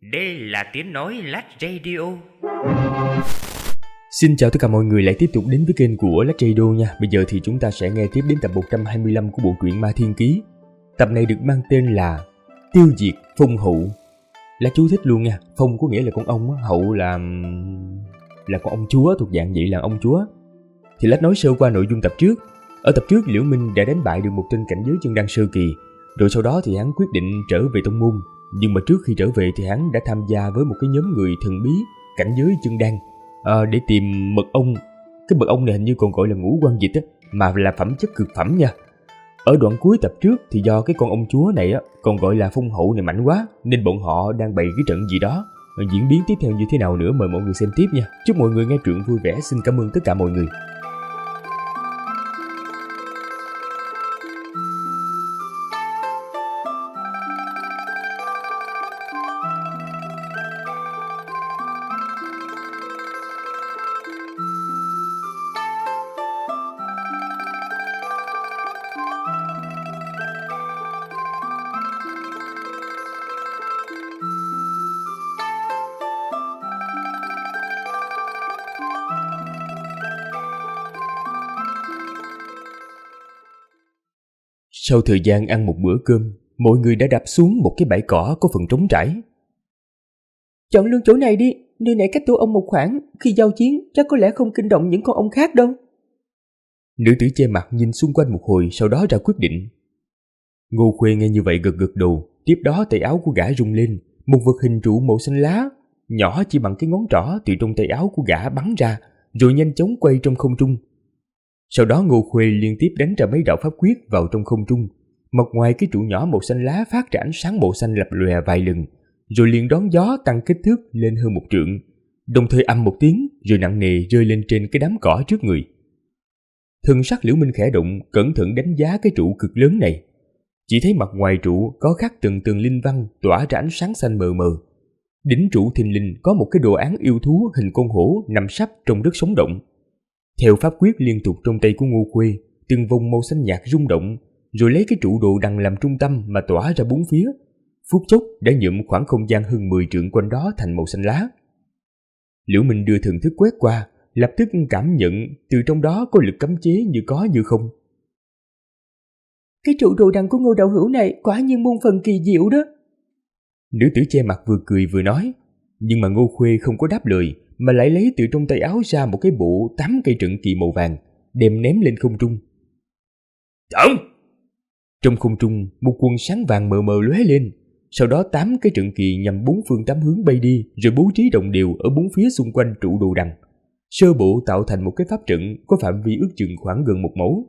Đây là tiếng nói Lách Radio. Xin chào tất cả mọi người lại tiếp tục đến với kênh của Lách Radio nha. Bây giờ thì chúng ta sẽ nghe tiếp đến tập 125 của bộ truyện Ma Thiên Ký. Tập này được mang tên là Tiêu diệt Phong Hậu. Là chú thích luôn nha. Phong có nghĩa là con ong, hậu là con ông chúa, thuộc dạng vậy là ông chúa. Thì Lách nói sơ qua nội dung tập trước. Ở tập trước Liễu Minh đã đánh bại được một tên cảnh giới chân đan sơ kỳ. Rồi sau đó thì hắn quyết định trở về tông môn. Nhưng mà trước khi trở về thì hắn đã tham gia với một cái nhóm người thần bí cảnh giới chân đan để tìm mật ong. Cái mật ong này hình như còn gọi là ngũ quan dịch á, mà là phẩm chất cực phẩm nha. Ở đoạn cuối tập trước thì do cái con ông chúa này á, còn gọi là Phong Hậu này mạnh quá, nên bọn họ đang bày cái trận gì đó. Diễn biến tiếp theo như thế nào nữa mời mọi người xem tiếp nha. Chúc mọi người nghe truyện vui vẻ. Xin cảm ơn tất cả mọi người. Sau thời gian ăn một bữa cơm, mọi người đã đạp xuống một cái bãi cỏ có phần trống trải. Chọn luôn chỗ này đi, nơi này cách tổ ong một khoảng, khi giao chiến chắc có lẽ không kinh động những con ong khác đâu. Nữ tử che mặt nhìn xung quanh một hồi, sau đó ra quyết định. Ngô Khuê nghe như vậy gật gật đầu, tiếp đó tay áo của gã rung lên, một vật hình trụ màu xanh lá, nhỏ chỉ bằng cái ngón trỏ từ trong tay áo của gã bắn ra, rồi nhanh chóng quay trong không trung. Sau đó Ngô Khuê liên tiếp đánh ra mấy đạo pháp quyết vào trong không trung. Mặt ngoài cái trụ nhỏ màu xanh lá phát ra ánh sáng màu xanh lập lòe vài lần, rồi liền đón gió tăng kích thước lên hơn 1 trượng, đồng thời ầm một tiếng rồi nặng nề rơi lên trên cái đám cỏ trước người. Thần sắc Liễu Minh khẽ động, cẩn thận đánh giá cái trụ cực lớn này. Chỉ thấy mặt ngoài trụ có khắc từng linh văn tỏa ra ánh sáng xanh mờ mờ. Đỉnh trụ thình lình có một cái đồ án yêu thú hình con hổ nằm sấp trong đất sống động. Theo pháp quyết liên tục trong tay của Ngô Khuê, từng vòng màu xanh nhạt rung động, rồi lấy cái trụ đồ đằng làm trung tâm mà tỏa ra bốn phía. Phút chốc đã nhuộm khoảng không gian hơn 10 trượng quanh đó thành màu xanh lá. Liễu Minh đưa thần thức quét qua, lập tức cảm nhận từ trong đó có lực cấm chế như có như không. Cái trụ đồ đằng của Ngô đạo hữu này quả nhiên muôn phần kỳ diệu đó. Nữ tử che mặt vừa cười vừa nói, nhưng mà Ngô Khuê không có đáp lời, mà lại lấy từ trong tay áo ra một cái bộ 8 cây trận kỳ màu vàng, đem ném lên không trung. Trận! Trong không trung, một quần sáng vàng mờ mờ lóe lên, sau đó 8 cái trận kỳ nhằm 4 phương 8 hướng bay đi, rồi bố trí đồng đều ở 4 phía xung quanh trụ đồ đằng. Sơ bộ tạo thành một cái pháp trận có phạm vi ước chừng khoảng gần 1 mẫu.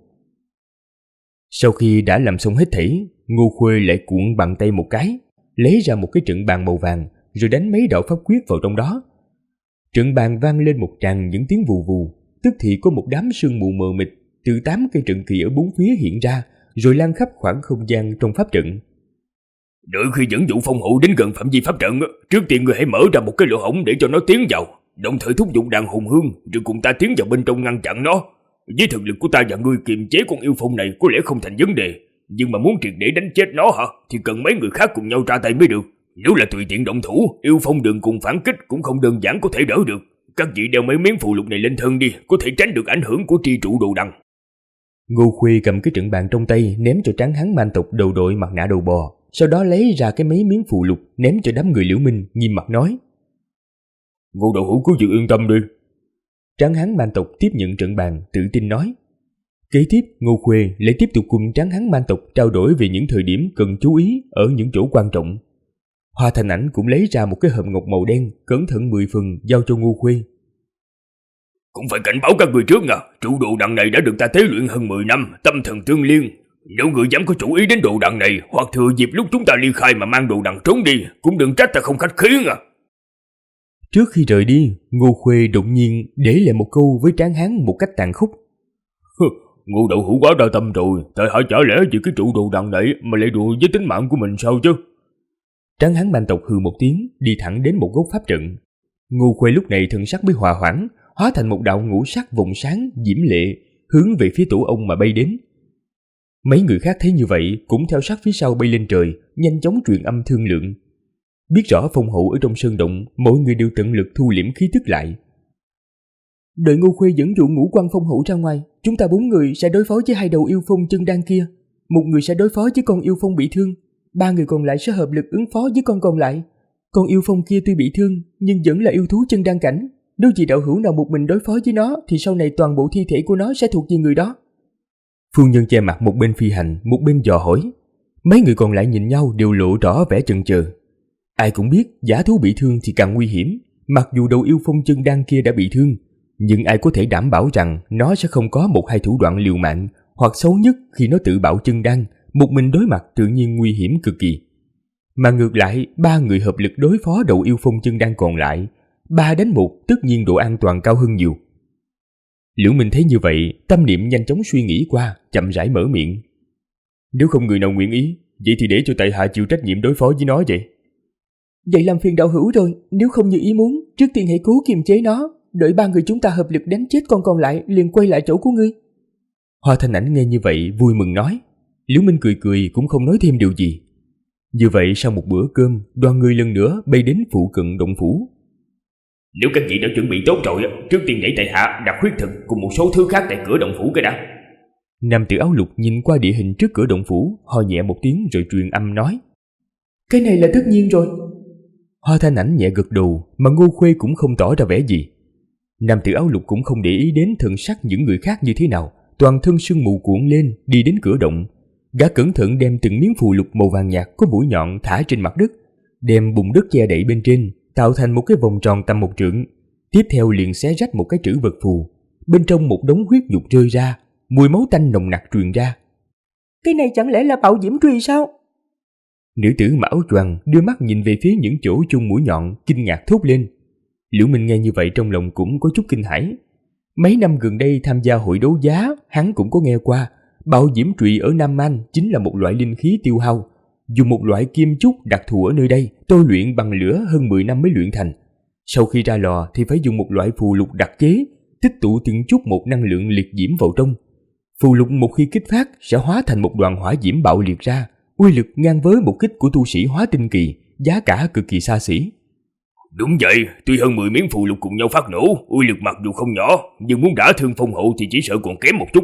Sau khi đã làm xong hết thảy, Ngô Khuê lại cuộn bàn tay một cái, lấy ra một cái trận bàn màu vàng, rồi đánh mấy đạo pháp quyết vào trong đó. Trận bàn vang lên một tràng những tiếng vù vù, tức thì có một đám sương mù mờ mịt từ 8 cây trận kỳ ở 4 phía hiện ra, rồi lan khắp khoảng không gian trong pháp trận. Đợi khi dẫn dụ Phong Hậu đến gần phạm vi pháp trận, trước tiên người hãy mở ra một cái lỗ hổng để cho nó tiến vào, đồng thời thúc giục đàn hùng hương, rồi cùng ta tiến vào bên trong ngăn chặn nó. Với thực lực của ta và ngươi kiềm chế con yêu phong này có lẽ không thành vấn đề, nhưng mà muốn triệt để đánh chết nó hả, thì cần mấy người khác cùng nhau ra tay mới được. Nếu là tùy tiện động thủ, yêu phong đường cùng phản kích cũng không đơn giản có thể đỡ được. Các vị đeo mấy miếng phù lục này lên thân đi, có thể tránh được ảnh hưởng của tri trụ đồ đằng. Ngô Khuê cầm cái trận bàn trong tay ném cho tráng hán man tộc đầu đội mặt nạ đầu bò, sau đó lấy ra cái mấy miếng phù lục ném cho đám người Liễu Minh, nghiêm mặt nói: Ngô đạo hữu cứ việc yên tâm đi. Tráng hán man tộc tiếp nhận trận bàn, tự tin nói. Kế tiếp, Ngô Khuê lại tiếp tục cùng tráng hán man tộc trao đổi về những thời điểm cần chú ý ở những chỗ quan trọng. Hoa Thành Ảnh cũng lấy ra một cái hộp ngọc màu đen, cẩn thận 10 phần giao cho Ngô Khuê. Cũng phải cảnh báo các người trước nha, trụ đồ đằng này đã được ta tế luyện hơn 10 năm, tâm thần tương liên. Nếu người dám có chủ ý đến đồ đằng này, hoặc thừa dịp lúc chúng ta ly khai mà mang đồ đằng trốn đi, cũng đừng trách ta không khách khí nha. Trước khi rời đi, Ngô Khuê đột nhiên để lại một câu với tráng hán một cách tàn khốc. Ngô đạo hữu quá đa tâm rồi, tại hả chả lẽ vì cái trụ đồ đằng này mà lại đùa với tính mạng của mình sao chứ? Tráng hán man tộc hừ một tiếng, đi thẳng đến một góc pháp trận. Ngô Khuê lúc này thần sắc mới hòa hoãn, hóa thành một đạo ngũ sắc vòng sáng diễm lệ, hướng về phía tổ ong mà bay đến. Mấy người khác thấy như vậy cũng theo sát phía sau bay lên trời, nhanh chóng truyền âm thương lượng. Biết rõ phong hậu ở trong sơn động, mọi người đều tận lực thu liễm khí tức lại. Đợi Ngô Khuê dẫn dụ Ngũ Quan phong hậu ra ngoài, chúng ta 4 người sẽ đối phó với 2 đầu yêu phong chân đan kia. 1 người sẽ đối phó với con yêu phong bị thương, 3 người còn lại sẽ hợp lực ứng phó với con còn lại. Con yêu phong kia tuy bị thương nhưng vẫn là yêu thú chân đan cảnh. Nếu vì đạo hữu nào một mình đối phó với nó thì sau này toàn bộ thi thể của nó sẽ thuộc về người đó. Phu nhân che mặt một bên phi hành, một bên dò hỏi. Mấy người còn lại nhìn nhau đều lộ rõ vẻ chần chờ. Ai cũng biết dã thú bị thương thì càng nguy hiểm. Mặc dù đầu yêu phong chân đan kia đã bị thương, nhưng ai có thể đảm bảo rằng nó sẽ không có 1-2 thủ đoạn liều mạng, hoặc xấu nhất khi nó tự bạo chân đan, một mình đối mặt tự nhiên nguy hiểm cực kỳ. Mà ngược lại, 3 người hợp lực đối phó đầu yêu phong chân đan còn lại, 3 đánh 1 tất nhiên độ an toàn cao hơn nhiều. Liễu Minh thấy như vậy, tâm niệm nhanh chóng suy nghĩ qua, chậm rãi mở miệng. Nếu không người nào nguyện ý, vậy thì để cho tại hạ chịu trách nhiệm đối phó với nó vậy. Vậy làm phiền đạo hữu rồi, nếu không như ý muốn, trước tiên hãy cố kiềm chế nó, đợi 3 người chúng ta hợp lực đánh chết con còn lại liền quay lại chỗ của ngươi. Hoa Thanh Ảnh nghe như vậy vui mừng nói. Liễu Minh cười cười cũng không nói thêm điều gì. Như vậy sau một bữa cơm, đoàn người lần nữa bay đến phụ cận động phủ. Nếu các vị đã chuẩn bị tốt rồi, trước tiên để tại hạ đặt huyết thực cùng một số thứ khác tại cửa động phủ cái đã. Nam tử áo lục nhìn qua địa hình trước cửa động phủ, ho nhẹ một tiếng rồi truyền âm nói. Cái này là tất nhiên rồi. Hoa Thanh Ảnh nhẹ gật đầu, mà Ngô Khuê cũng không tỏ ra vẻ gì. Nam tử áo lục cũng không để ý đến thần sắc những người khác như thế nào, toàn thân sương mù cuộn lên, đi đến cửa động. Gã cẩn thận đem từng miếng phù lục màu vàng nhạt có mũi nhọn thả trên mặt đất, đem bùn đất che đậy bên trên, tạo thành một cái vòng tròn tầm 1 trượng. Tiếp theo liền xé rách một cái trữ vật phù, bên trong một đống huyết nhục rơi ra, mùi máu tanh nồng nặc truyền ra. Cái này chẳng lẽ là bạo diễm truy sao? Nữ tử mặc áo choàng đưa mắt nhìn về phía những chỗ chung mũi nhọn, kinh ngạc thốt lên. Liễu Minh nghe như vậy trong lòng cũng có chút kinh hãi. Mấy năm gần đây tham gia hội đấu giá, hắn cũng có nghe qua, bạo diễm trụy ở Nam Man chính là một loại linh khí tiêu hao, dùng một loại kim trúc đặc thù ở nơi đây, tôi luyện bằng lửa hơn 10 năm mới luyện thành. Sau khi ra lò thì phải dùng một loại phù lục đặc chế, tích tụ từng chút một năng lượng liệt diễm vào trong. Phù lục một khi kích phát sẽ hóa thành một đoàn hỏa diễm bạo liệt ra, uy lực ngang với một kích của tu sĩ hóa tinh kỳ, giá cả cực kỳ xa xỉ. Đúng vậy, tuy hơn 10 miếng phù lục cùng nhau phát nổ, uy lực mặc dù không nhỏ, nhưng muốn đả thương phong hậu thì chỉ sợ còn kém một chút.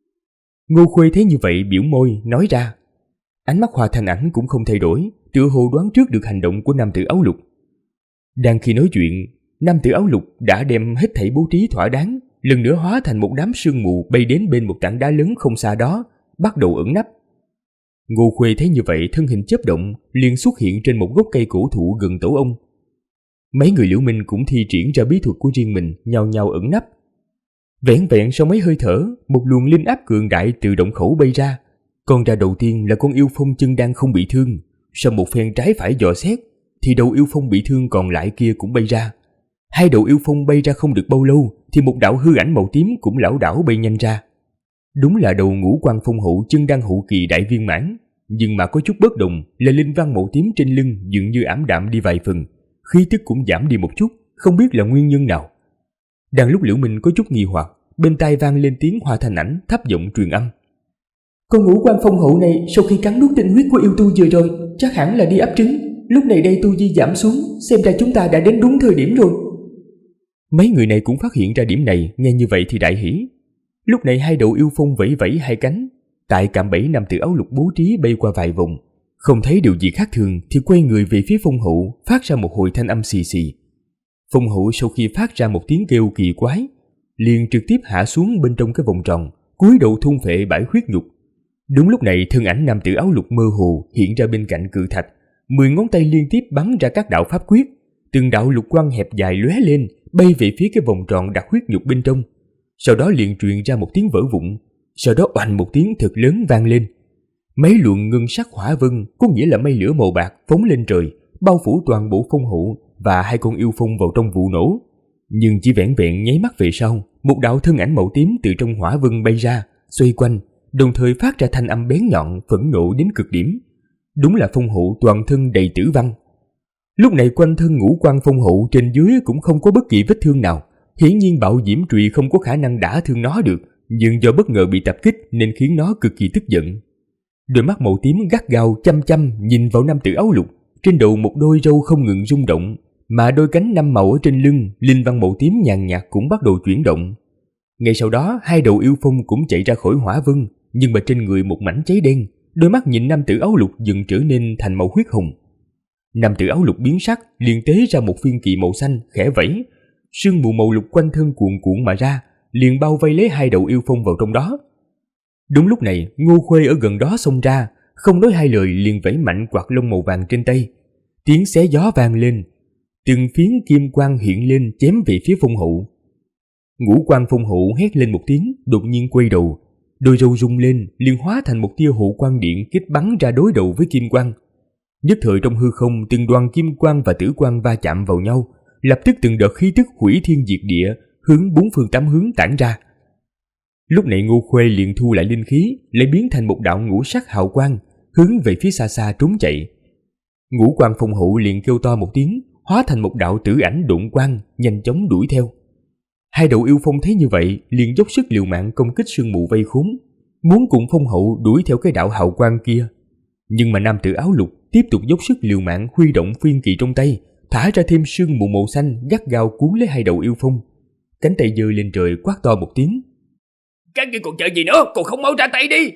Ngô Khuê thấy như vậy biểu môi nói ra. Ánh mắt Hoa Thanh Ảnh cũng không thay đổi, tựa hồ đoán trước được hành động của nam tử áo lục. Đang khi nói chuyện, nam tử áo lục đã đem hết thảy bố trí thỏa đáng, lần nữa hóa thành một đám sương mù bay đến bên một tảng đá lớn không xa đó, bắt đầu ẩn nấp. Ngô Khuê thấy như vậy, thân hình chớp động, liền xuất hiện trên một gốc cây cổ thụ gần tổ ông. Mấy người Liễu Minh cũng thi triển ra bí thuật của riêng mình, nhao nhao ẩn nấp. Vẻn vẹn sau mấy hơi thở, một luồng linh áp cường đại từ động khẩu bay ra. Con ra đầu tiên là con yêu phong chân đang không bị thương. Sau một phen trái phải dò xét, thì đầu yêu phong bị thương còn lại kia cũng bay ra. 2 đầu yêu phong bay ra không được bao lâu, thì một đạo hư ảnh màu tím cũng lảo đảo bay nhanh ra. Đúng là đầu Ngũ Quan phong hậu chân đang hậu kỳ đại viên mãn, nhưng mà có chút bất đồng là linh văn màu tím trên lưng dường như ảm đạm đi vài phần, khí tức cũng giảm đi một chút, không biết là nguyên nhân nào. Đang lúc Liễu Minh có chút nghi hoặc, bên tai vang lên tiếng Hoa Thanh Ảnh thấp giọng truyền âm. Con Ngũ Quan phong hậu này sau khi cắn nuốt tinh huyết của yêu tu vừa rồi, chắc hẳn là đi ấp trứng. Lúc này đây tu vi giảm xuống, xem ra chúng ta đã đến đúng thời điểm rồi. Mấy người này cũng phát hiện ra điểm này, nghe như vậy thì đại hỉ. Lúc này 2 đầu yêu phong vẫy vẫy 2 cánh, tại cạm bẫy nam tử áo lục bố trí bay qua vài vòng, không thấy điều gì khác thường thì quay người về phía phong hậu, phát ra một hồi thanh âm xì xì. Phong hậu sau khi phát ra một tiếng kêu kỳ quái, liền trực tiếp hạ xuống bên trong cái vòng tròn, cúi đầu thôn phệ bãi huyết nhục. Đúng lúc này thân ảnh nam tử áo lục mơ hồ hiện ra bên cạnh cự thạch, 10 ngón tay liên tiếp bắn ra các đạo pháp quyết, từng đạo lục quang hẹp dài lóe lên, bay về phía cái vòng tròn đặt huyết nhục bên trong. Sau đó liền truyền ra một tiếng vỡ vụn, sau đó oanh một tiếng thật lớn vang lên. Mấy luồng ngân sắc hỏa vân, có nghĩa là mây lửa màu bạc phóng lên trời, bao phủ toàn bộ phong hậu và 2 con yêu phong vào trong vụ nổ. Nhưng chỉ vẻn vẹn nháy mắt về sau, một đạo thân ảnh màu tím từ trong hỏa vân bay ra, xoay quanh, đồng thời phát ra thanh âm bén nhọn, phẫn nộ đến cực điểm. Đúng là phong hậu toàn thân đầy tử văn. Lúc này quanh thân Ngũ Quan phong hậu trên dưới cũng không có bất kỳ vết thương nào, hiển nhiên bạo diễm trụy không có khả năng đả thương nó được, nhưng do bất ngờ bị tập kích nên khiến nó cực kỳ tức giận. Đôi mắt màu tím gắt gao chăm chăm nhìn vào nam tử áo lục, trên đầu một đôi râu không ngừng rung động, mà đôi cánh 5 màu ở trên lưng, linh văn màu tím nhàn nhạt cũng bắt đầu chuyển động. Ngay sau đó, 2 đầu yêu phong cũng chạy ra khỏi hỏa vân, nhưng mà trên người một mảnh cháy đen, đôi mắt nhìn nam tử áo lục dần trở nên thành màu huyết hồng. Nam tử áo lục biến sắc, liền tế ra một phiên kỳ màu xanh, khẽ vẫy, sương mù màu lục quanh thân cuồn cuộn mà ra, liền bao vây lấy 2 đầu yêu phong vào trong đó. Đúng lúc này, Ngô Khuê ở gần đó xông ra, không nói hai lời liền vẫy mạnh quạt lông màu vàng trên tay. Tiếng xé gió vang lên, từng phiến kim quang hiện lên chém về phía phong hậu. Ngũ Quan phong hậu hét lên một tiếng, đột nhiên quay đầu, đôi râu rung lên, liền hóa thành một tia hộ quang điện kích bắn ra đối đầu với kim quang. Nhất thời trong hư không, từng đoàn kim quang và tử quang va chạm vào nhau, lập tức từng đợt khí tức hủy thiên diệt địa hướng 4 phương 8 hướng tản ra. Lúc này Ngô Khuê liền thu lại linh khí, lại biến thành một đạo ngũ sắc hào quang, hướng về phía xa xa trốn chạy. Ngũ Quan phong hậu liền kêu to một tiếng, hóa thành một đạo tử ảnh độn quang, nhanh chóng đuổi theo. 2 đầu yêu phong thấy như vậy, liền dốc sức liều mạng công kích sương mù vây khốn, muốn cùng phong hậu đuổi theo cái đạo hào quang kia. Nhưng mà nam tử áo lục tiếp tục dốc sức liều mạng, huy động phiên kỳ trong tay, thả ra thêm sương mù màu xanh gắt gao cuốn lấy 2 đầu yêu phong. Cánh tay giơ lên trời quát to một tiếng: "Các ngươi còn chờ gì nữa, còn không mau ra tay đi!"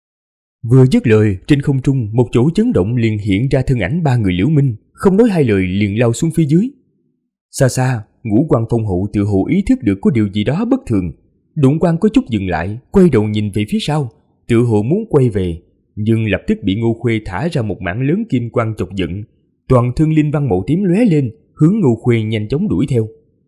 Vừa dứt lời, trên không trung một chỗ chấn động liền hiện ra thân ảnh 3 người Liễu Minh, không nói hai lời liền lao xuống phía dưới. Xa xa, Ngũ Quan phong hậu tự hồ ý thức được có điều gì đó bất thường, đụng quang có chút dừng lại, quay đầu nhìn về phía sau, tự hồ muốn quay về, nhưng lập tức bị Ngô Khuê thả ra một mảng lớn kim quang chọc giận, toàn thân linh văn màu tím lóe lên, hướng Ngô Khuê nhanh chóng đuổi theo.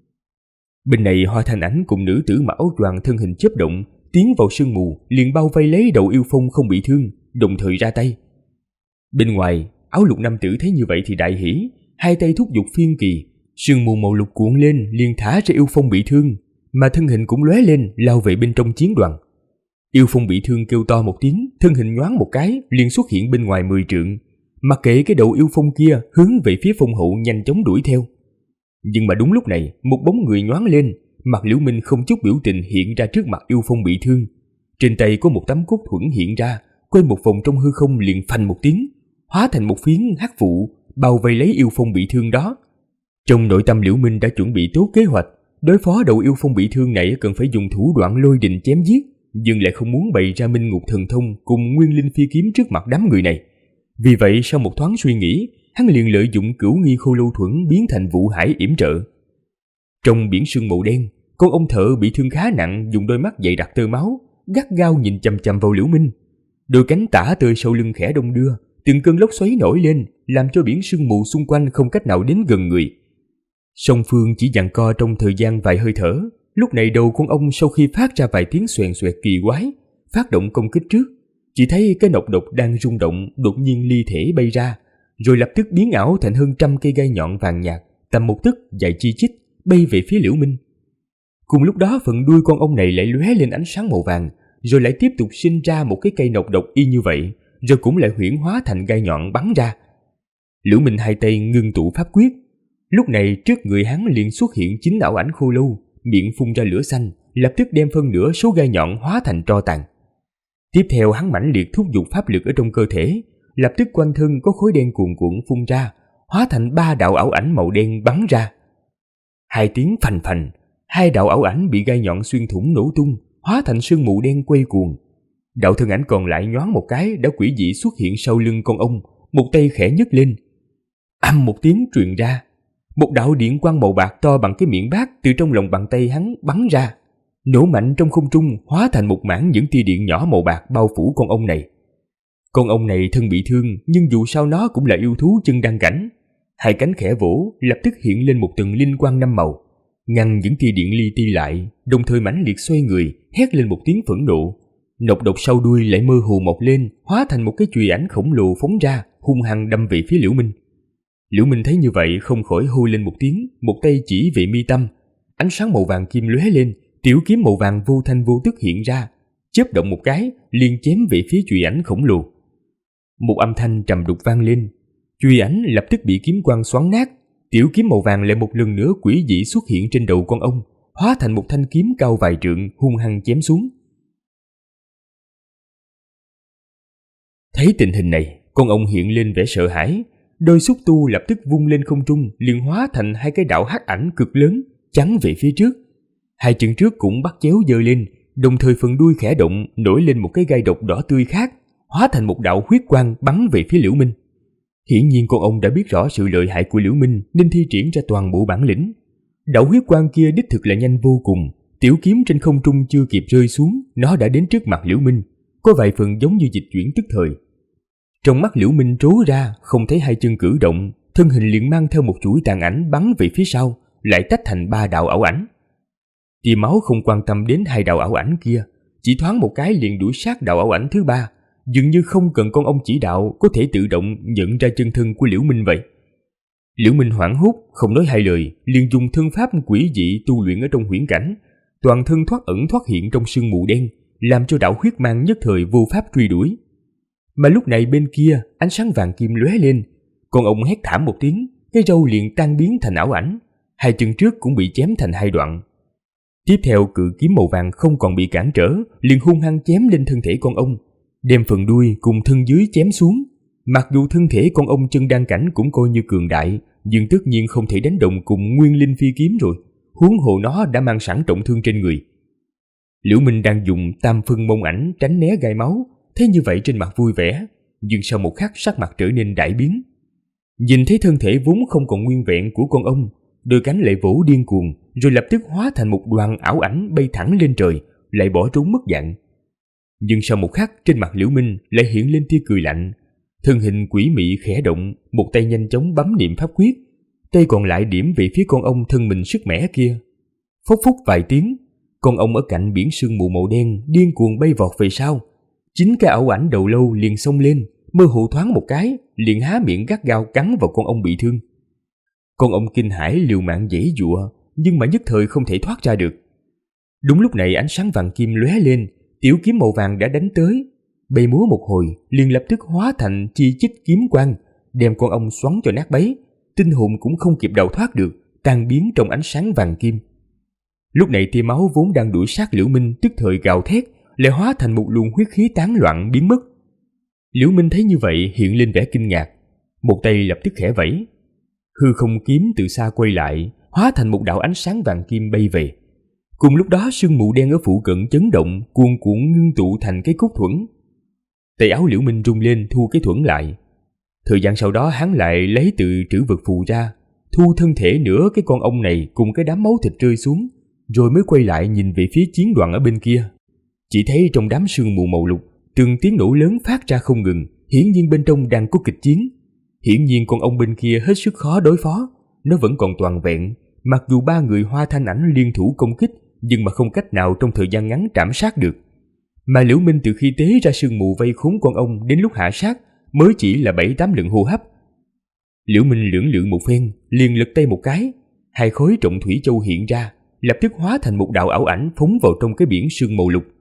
Bên này Hoa Thanh Ảnh cùng nữ tử mặc áo choàng thân hình chớp động, tiến vào sương mù, liền bao vây lấy đầu yêu phong không bị thương, đồng thời ra tay. Bên ngoài, áo lục nam tử thấy như vậy thì đại hỉ, 2 tay thúc giục phiên kỳ, sương mù màu lục cuộn lên liền thả ra yêu phong bị thương, mà thân hình cũng lóe lên lao về bên trong chiến đoàn. Yêu phong bị thương kêu to một tiếng, thân hình nhoáng một cái liền xuất hiện bên ngoài 10 trượng, mặc kệ cái đầu yêu phong kia hướng về phía phong hậu nhanh chóng đuổi theo. Nhưng mà đúng lúc này, một bóng người nhoáng lên, mặt Liễu Minh không chút biểu tình hiện ra trước mặt yêu phong bị thương. Trên tay có một tấm cốt thuẫn hiện ra, quay một vòng trong hư không liền phanh một tiếng, hóa thành một phiến hắc vụ bao vây lấy yêu phong bị thương đó. Trong nội tâm Liễu Minh đã chuẩn bị tốt kế hoạch, đối phó đầu yêu phong bị thương này cần phải dùng thủ đoạn lôi đình chém giết, nhưng lại không muốn bày ra Minh Ngục Thần Thông cùng Nguyên Linh Phi Kiếm trước mặt đám người này. Vì vậy sau một thoáng suy nghĩ, hắn liền lợi dụng Cửu Nghi Khô Lâu Thuẫn biến thành vụ hải yểm trợ. Trong biển sương mù đen, con ông thợ bị thương khá nặng dùng đôi mắt dày đặc tơ máu, gắt gao nhìn chằm chằm vào Liễu Minh. Đôi cánh tả tơi sau lưng khẽ đong đưa, từng cơn lốc xoáy nổi lên, làm cho biển sương mù xung quanh không cách nào đến gần người. Song phương chỉ giằng co trong thời gian vài hơi thở. Lúc này đầu con ông sau khi phát ra vài tiếng xoèn xoẹt kỳ quái, phát động công kích trước. Chỉ thấy cái nọc độc đang rung động đột nhiên ly thể bay ra, rồi lập tức biến ảo thành hơn 100 cây gai nhọn vàng nhạt, tầm một tấc dài chi chít, bay về phía Liễu Minh. Cùng lúc đó phần đuôi con ông này lại lóe lên ánh sáng màu vàng, rồi lại tiếp tục sinh ra một cái cây nọc độc y như vậy, rồi cũng lại huyễn hóa thành gai nhọn bắn ra. Liễu Minh 2 tay ngưng tụ pháp quyết. Lúc này trước người hắn liền xuất hiện 9 ảo ảnh khô lâu, miệng phun ra lửa xanh, lập tức đem phân nửa số gai nhọn hóa thành tro tàn. Tiếp theo hắn mãnh liệt thúc giục pháp lực ở trong cơ thể, lập tức quanh thân có khối đen cuồn cuộn phun ra, hóa thành 3 đạo ảo ảnh màu đen bắn ra. 2 tiếng phành phành, 2 đạo ảo ảnh bị gai nhọn xuyên thủng nổ tung, hóa thành sương mù đen quay cuồng. Đạo thân ảnh còn lại nhoáng một cái đã quỷ dị xuất hiện sau lưng con ông, một tay khẽ nhấc lên. Ầm một tiếng truyền ra, một đạo điện quang màu bạc to bằng cái miệng bát từ trong lòng bàn tay hắn bắn ra, nổ mạnh trong không trung, hóa thành một mảng những tia điện nhỏ màu bạc bao phủ con ông này. Con ông này thân bị thương, nhưng dù sao nó cũng là yêu thú chân đăng cảnh. 2 cánh khẽ vỗ, lập tức hiện lên một tầng linh quang 5 màu, ngăn những tia điện li ti lại, đồng thời mãnh liệt xoay người, hét lên một tiếng phẫn nộ. Nọc độc sau đuôi lại mơ hồ mọc lên, hóa thành một cái chùy ảnh khổng lồ phóng ra, hung hăng đâm về phía Liễu Minh. Liễu Minh thấy như vậy không khỏi hô lên một tiếng, một tay chỉ về mi tâm. Ánh sáng màu vàng kim lóe lên, tiểu kiếm màu vàng vô thanh vô tức hiện ra, chớp động một cái liền chém về phía chùy ảnh khổng lồ. Một âm thanh trầm đục vang lên, chùy ảnh lập tức bị kiếm quang xoắn nát. Tiểu kiếm màu vàng lại một lần nữa quỷ dị xuất hiện trên đầu con ông, hóa thành một thanh kiếm cao vài trượng hung hăng chém xuống. Thấy tình hình này, con ông hiện lên vẻ sợ hãi, đôi xúc tu lập tức vung lên không trung, liền hóa thành hai cái đạo hắc ảnh cực lớn chắn về phía trước. Hai chân trước cũng bắt chéo giơ lên, đồng thời phần đuôi khẽ động, nổi lên một cái gai độc đỏ tươi khác, hóa thành một đạo huyết quang bắn về phía Liễu Minh. Hiển nhiên con ông đã biết rõ sự lợi hại của Liễu Minh nên thi triển ra toàn bộ bản lĩnh. Đạo huyết quang kia đích thực là nhanh vô cùng, tiểu kiếm trên không trung chưa kịp rơi xuống, nó đã đến trước mặt Liễu Minh, có vài phần giống như dịch chuyển tức thời. Trong mắt Liễu Minh trố ra, không thấy hai chân cử động, thân hình liền mang theo một chuỗi tàn ảnh bắn về phía sau, lại tách thành 3 đạo ảo ảnh. Tia máu không quan tâm đến 2 đạo ảo ảnh kia, chỉ thoáng một cái liền đuổi sát đạo ảo ảnh thứ 3, dường như không cần con ông chỉ đạo có thể tự động nhận ra chân thân của Liễu Minh vậy. Liễu Minh hoảng hốt, không nói hai lời, liền dùng thân pháp quỷ dị tu luyện ở trong huyễn cảnh, toàn thân thoát ẩn thoát hiện trong sương mù đen, làm cho đạo huyết mang nhất thời vô pháp truy đuổi. Mà lúc này bên kia, ánh sáng vàng kim lóe lên, con ông hét thảm một tiếng, cái râu liền tan biến thành ảo ảnh, hai chân trước cũng bị chém thành 2 đoạn. Tiếp theo cự kiếm màu vàng không còn bị cản trở, liền hung hăng chém lên thân thể con ông, đem phần đuôi cùng thân dưới chém xuống. Mặc dù thân thể con ông chân đan cảnh cũng coi như cường đại, nhưng tất nhiên không thể đánh đồng cùng nguyên linh phi kiếm rồi, huống hồ nó đã mang sẵn trọng thương trên người. Liễu Minh đang dùng tam phân mông ảnh tránh né gai máu, thấy như vậy trên mặt vui vẻ, nhưng sau một khắc sắc mặt trở nên đại biến. Nhìn thấy thân thể vốn không còn nguyên vẹn của con ông, đôi cánh lại vỗ điên cuồng, rồi lập tức hóa thành một đoàn ảo ảnh bay thẳng lên trời, lại bỏ trốn mất dạng. Nhưng sau một khắc trên mặt Liễu Minh lại hiện lên tia cười lạnh, thân hình quỷ mị khẽ động, một tay nhanh chóng bấm niệm pháp quyết, tay còn lại điểm về phía con ông thân mình sức mẻ kia. Phốc phốc vài tiếng, con ông ở cạnh biển sương mù màu đen điên cuồng bay vọt về sau. 9 cái ảo ảnh đầu lâu liền xông lên, mơ hồ thoáng một cái, liền há miệng gắt gao cắn vào con ông bị thương. Con ông kinh hãi liều mạng giãy giụa, nhưng mà nhất thời không thể thoát ra được. Đúng lúc này ánh sáng vàng kim lóe lên, tiểu kiếm màu vàng đã đánh tới, bay múa một hồi, liền lập tức hóa thành chi chít kiếm quang, đem con ông xoắn cho nát bấy, tinh hồn cũng không kịp đào thoát được, tan biến trong ánh sáng vàng kim. Lúc này tia máu vốn đang đuổi sát Liễu Minh tức thời gào thét, lại hóa thành một luồng huyết khí tán loạn biến mất. Liễu Minh thấy như vậy hiện lên vẻ kinh ngạc, một tay lập tức khẽ vẫy, hư không kiếm từ xa quay lại, hóa thành một đạo ánh sáng vàng kim bay về. Cùng lúc đó sương mù đen ở phụ cận chấn động, cuồn cuộn ngưng tụ thành cái cốt thuẫn. Tay áo Liễu Minh rung lên thu cái thuẫn lại. Thời gian sau đó hắn lại lấy từ trữ vật phù ra, thu thân thể nửa cái con ông này cùng cái đám máu thịt rơi xuống, rồi mới quay lại nhìn về phía chiến đoàn ở bên kia. Chỉ thấy trong đám sương mù màu lục, từng tiếng nổ lớn phát ra không ngừng, hiển nhiên bên trong đang có kịch chiến. Hiển nhiên con ông bên kia hết sức khó đối phó, nó vẫn còn toàn vẹn, mặc dù 3 người Hoa Thanh Ảnh liên thủ công kích, nhưng mà không cách nào trong thời gian ngắn trảm sát được. Mà Liễu Minh từ khi tế ra sương mù vây khốn con ông đến lúc hạ sát mới chỉ là 7-8 lần hô hấp. Liễu Minh lưỡng lự một phen, liền lật tay một cái, 2 khối trọng thủy châu hiện ra, lập tức hóa thành một đạo ảo ảnh phóng vào trong cái biển sương màu lục.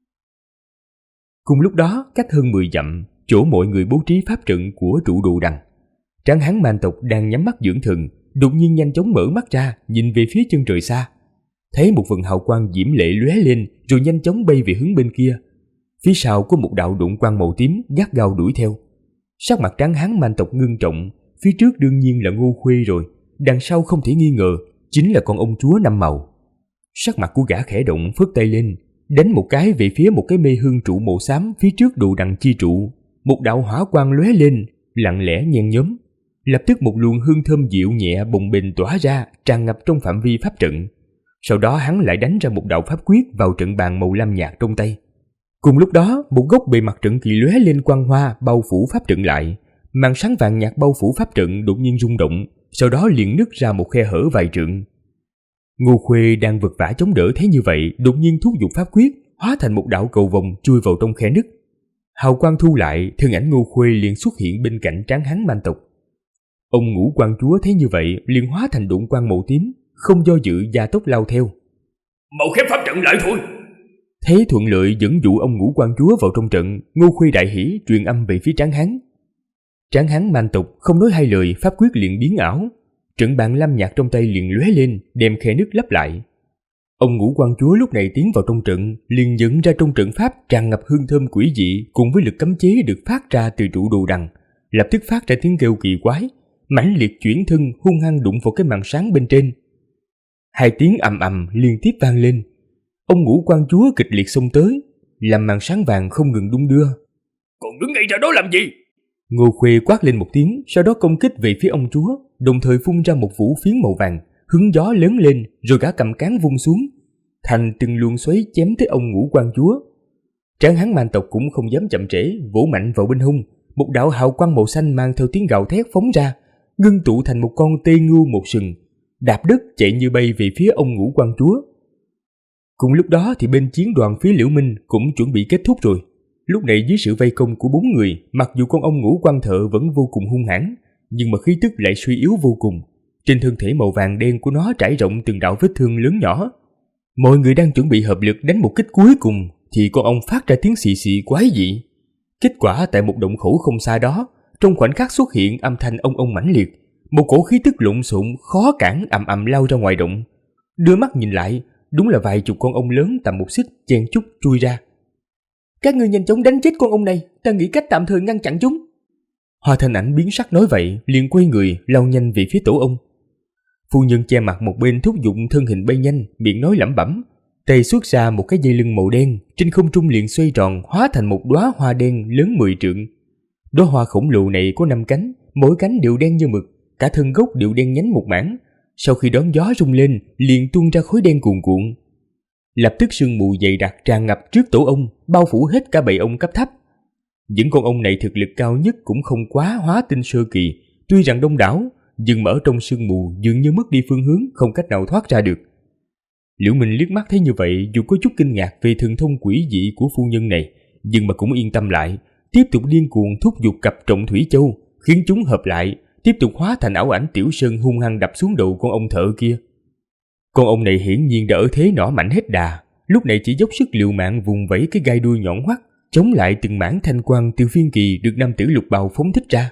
Cùng lúc đó, cách hơn 10 dặm, chỗ mọi người bố trí pháp trận của trụ đồ đằng, tráng hán man tộc đang nhắm mắt dưỡng thần, đột nhiên nhanh chóng mở mắt ra, nhìn về phía chân trời xa, thấy một vầng hào quang diễm lệ lóe lên, rồi nhanh chóng bay về hướng bên kia. Phía sau có một đạo độn quang màu tím gắt gao đuổi theo. Sắc mặt tráng hán man tộc ngưng trọng, phía trước đương nhiên là Ngô Khuê rồi, đằng sau không thể nghi ngờ chính là con ông chúa 5 màu. Sắc mặt của gã khẽ động, phất tay lên, đánh một cái về phía một cái mê hương trụ màu xám phía trước đồ đằng chi trụ. Một đạo hỏa quang lóe lên, lặng lẽ nhen nhóm. Lập tức một luồng hương thơm dịu nhẹ bồng bềnh tỏa ra, tràn ngập trong phạm vi pháp trận. Sau đó hắn lại đánh ra một đạo pháp quyết vào trận bàn màu lam nhạt trong tay. Cùng lúc đó, một góc bề mặt trận kỳ lóe lên quang hoa bao phủ pháp trận lại. Màn sáng vàng nhạt bao phủ pháp trận đột nhiên rung động, sau đó liền nứt ra một khe hở vài trượng. Ngô Khuê đang vật vã chống đỡ thấy như vậy, đột nhiên thúc giục pháp quyết, hóa thành một đạo cầu vồng chui vào trong khe nứt. Hào quang thu lại, thân ảnh Ngô Khuê liền xuất hiện bên cạnh tráng hán man tộc. Ông Ngũ Quan Chúa thấy như vậy, liền hóa thành độn quang màu tím, không do dự gia tốc lao theo. Mau khép pháp trận lại thôi. Thế thuận lợi dẫn dụ ông Ngũ Quan Chúa vào trong trận, Ngô Khuê đại hỉ truyền âm về phía tráng hán. Tráng hán man tộc không nói hai lời, pháp quyết liền biến ảo, trận bàn lam nhạt trong tay liền lóe lên, đem khe nứt lấp lại. Ông Ngũ Quan Chúa lúc này tiến vào trong trận, liền nhận ra trong trận pháp tràn ngập hương thơm quỷ dị cùng với lực cấm chế được phát ra từ trụ đồ đằng, lập tức phát ra tiếng kêu kỳ quái, mãnh liệt chuyển thân hung hăng đụng vào cái màn sáng bên trên. Hai tiếng ầm ầm liên tiếp vang lên. Ông Ngũ Quan Chúa kịch liệt xông tới, làm màn sáng vàng không ngừng đung đưa. Còn đứng ngay ra đó làm gì? Ngô Khuê quát lên một tiếng, sau đó công kích về phía ông chúa, đồng thời phun ra một vũ phiến màu vàng, hướng gió lớn lên, rồi gã cầm cán vung xuống, thành từng luồng xoáy chém tới ông Ngũ Quan Chúa. Tráng hán man tộc cũng không dám chậm trễ, vỗ mạnh vào bên hông, một đạo hào quang màu xanh mang theo tiếng gào thét phóng ra, ngưng tụ thành một con tê ngưu một sừng, đạp đất chạy như bay về phía ông Ngũ Quan Chúa. Cùng lúc đó thì bên chiến đoàn phía Liễu Minh cũng chuẩn bị kết thúc rồi. Lúc này dưới sự vây công của 4 người, mặc dù con ông Ngũ Quan Thợ vẫn vô cùng hung hãn, nhưng mà khí tức lại suy yếu vô cùng. Trên thân thể màu vàng đen của nó trải rộng từng đạo vết thương lớn nhỏ. Mọi người đang chuẩn bị hợp lực đánh một kích cuối cùng thì con ông phát ra tiếng xì xì quái dị. Kết quả tại một động khẩu không xa đó, trong khoảnh khắc xuất hiện âm thanh ông mãnh liệt, một cổ khí tức lộn xộn khó cản ầm ầm lao ra ngoài động. Đưa mắt nhìn lại, đúng là vài chục con ông lớn tầm một xích chen chúc chui ra. Các ngươi nhanh chóng đánh chết con ông này, ta nghĩ cách tạm thời ngăn chặn chúng. Hoa Thanh Ảnh biến sắc nói vậy, liền quay người lao nhanh về phía tổ ông. Phu nhân che mặt một bên thúc giục thân hình bay nhanh, miệng nói lẩm bẩm, tay xuất ra một cái dây lưng màu đen, trên không trung liền xoay tròn hóa thành một đóa hoa đen lớn 10 trượng. Đóa hoa khổng lồ này có 5 cánh, mỗi cánh đều đen như mực, cả thân gốc đều đen nhánh một mảng. Sau khi đón gió rung lên, liền tuôn ra khói đen cuồn cuộn. Lập tức sương mù dày đặc tràn ngập trước tổ ông, bao phủ hết cả bầy ông cấp thấp. Những con ông này thực lực cao nhất cũng không quá hóa tinh sơ kỳ, tuy rằng đông đảo, nhưng mà ở trong sương mù dường như mất đi phương hướng, không cách nào thoát ra được. Liễu Minh liếc mắt thấy như vậy, dù có chút kinh ngạc về thần thông quỷ dị của phu nhân này, nhưng mà cũng yên tâm lại, tiếp tục điên cuồng thúc giục cặp trọng thủy châu, khiến chúng hợp lại, tiếp tục hóa thành ảo ảnh Tiểu Sơn hung hăng đập xuống đầu con ông thợ kia. Con ông này hiển nhiên đã ở thế nỏ mạnh hết đà, lúc này chỉ dốc sức liều mạng vùng vẫy cái gai đuôi nhọn hoắt, chống lại từng mảng thanh quang từ phiên kỳ được nam tử lục bào phóng thích ra.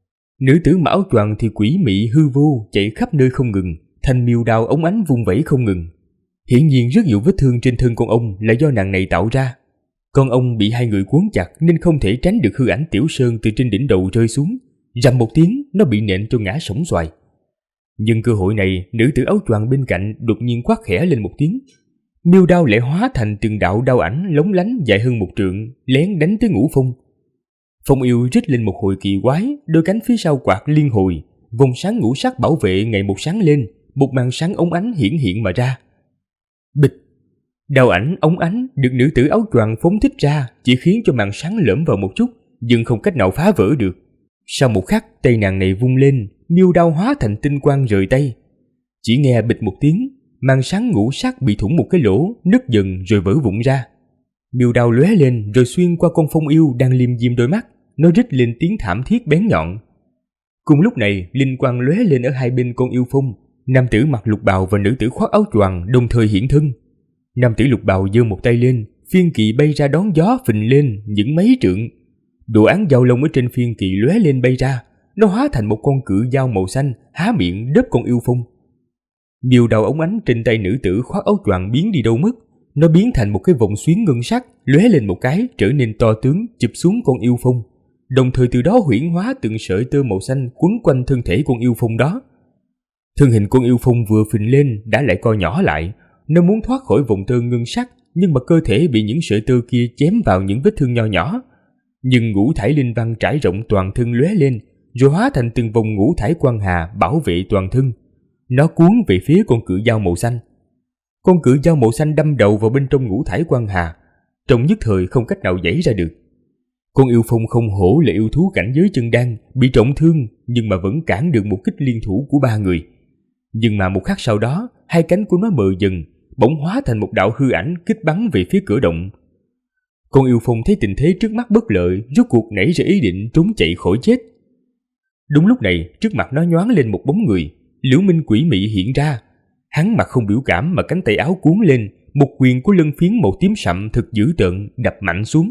Nữ tử mặc áo choàng thì quỷ mị hư vô chạy khắp nơi không ngừng, thanh miêu đao ống ánh vung vẫy không ngừng. Hiển nhiên rất nhiều vết thương trên thân con ông là do nàng này tạo ra. Con ông bị hai người cuốn chặt nên không thể tránh được hư ảnh Tiểu Sơn từ trên đỉnh đầu rơi xuống. Rầm một tiếng, nó bị nện cho ngã sóng xoài. Nhưng cơ hội này, nữ tử áo choàng bên cạnh đột nhiên quát khẽ lên một tiếng. Miêu đao lại hóa thành từng đạo đao ảnh lóng lánh dài hơn 1 trượng, lén đánh tới Ngũ Phong. Phong yêu rít lên một hồi kỳ quái, đôi cánh phía sau quạt liên hồi, vòng sáng ngũ sắc bảo vệ ngày một sáng lên, một màn sáng ống ánh hiển hiện mà ra. Bịch! Đao ảnh ống ánh được nữ tử áo choàng phóng thích ra chỉ khiến cho màn sáng lởm vào một chút, nhưng không cách nào phá vỡ được. Sau một khắc, tay nàng này vung lên, miêu đao hóa thành tinh quang rời tay. Chỉ nghe bịch một tiếng, màn sáng ngũ sắc bị thủng một cái lỗ, nứt dần rồi vỡ vụn ra. Miêu đao lóe lên rồi xuyên qua con phong yêu đang liêm diêm đôi mắt, nó rít lên tiếng thảm thiết bén nhọn. Cùng lúc này, linh quang lóe lên ở hai bên con yêu phong, nam tử mặc lục bào và nữ tử khoác áo choàng đồng thời hiện thân. Nam tử lục bào giơ một tay lên, phiên kỵ bay ra đón gió phình lên những mấy trượng. Đồ án dao lông ở trên phiên kỵ lóe lên bay ra, nó hóa thành một con cự dao màu xanh, há miệng đớp con yêu phong. Miêu đầu ống ánh trên tay nữ tử khoác áo choàng biến đi đâu mất, nó biến thành một cái vòng xuyến ngân sắc, lóe lên một cái trở nên to tướng, chụp xuống con yêu phong, đồng thời từ đó huyễn hóa từng sợi tơ màu xanh quấn quanh thân thể con yêu phong đó. Thân hình con yêu phong vừa phình lên đã lại co nhỏ lại, nó muốn thoát khỏi vòng tơ ngân sắc, nhưng mà cơ thể bị những sợi tơ kia chém vào những vết thương nho nhỏ. Nhưng ngũ thải linh văn trải rộng toàn thân lóe lên, rồi hóa thành từng vòng ngũ thải quang hà bảo vệ toàn thân. Nó cuốn về phía con cự dao màu xanh. Con cự dao màu xanh đâm đầu vào bên trong ngũ thải quang hà, trong nhất thời không cách nào giãy ra được. Con yêu phong không hổ là yêu thú cảnh giới chân đan, bị trọng thương nhưng mà vẫn cản được một kích liên thủ của 3 người. Nhưng mà một khắc sau đó, hai cánh của nó mờ dần, bỗng hóa thành một đạo hư ảnh kích bắn về phía cửa động. Con yêu phong thấy tình thế trước mắt bất lợi, rốt cuộc nảy ra ý định trốn chạy khỏi chết. Đúng lúc này, trước mặt nó nhoáng lên một bóng người, Liễu Minh quỷ mị hiện ra. Hắn mặt không biểu cảm mà cánh tay áo cuốn lên, một quyền của lân phiến màu tím sậm thực dữ tợn đập mạnh xuống.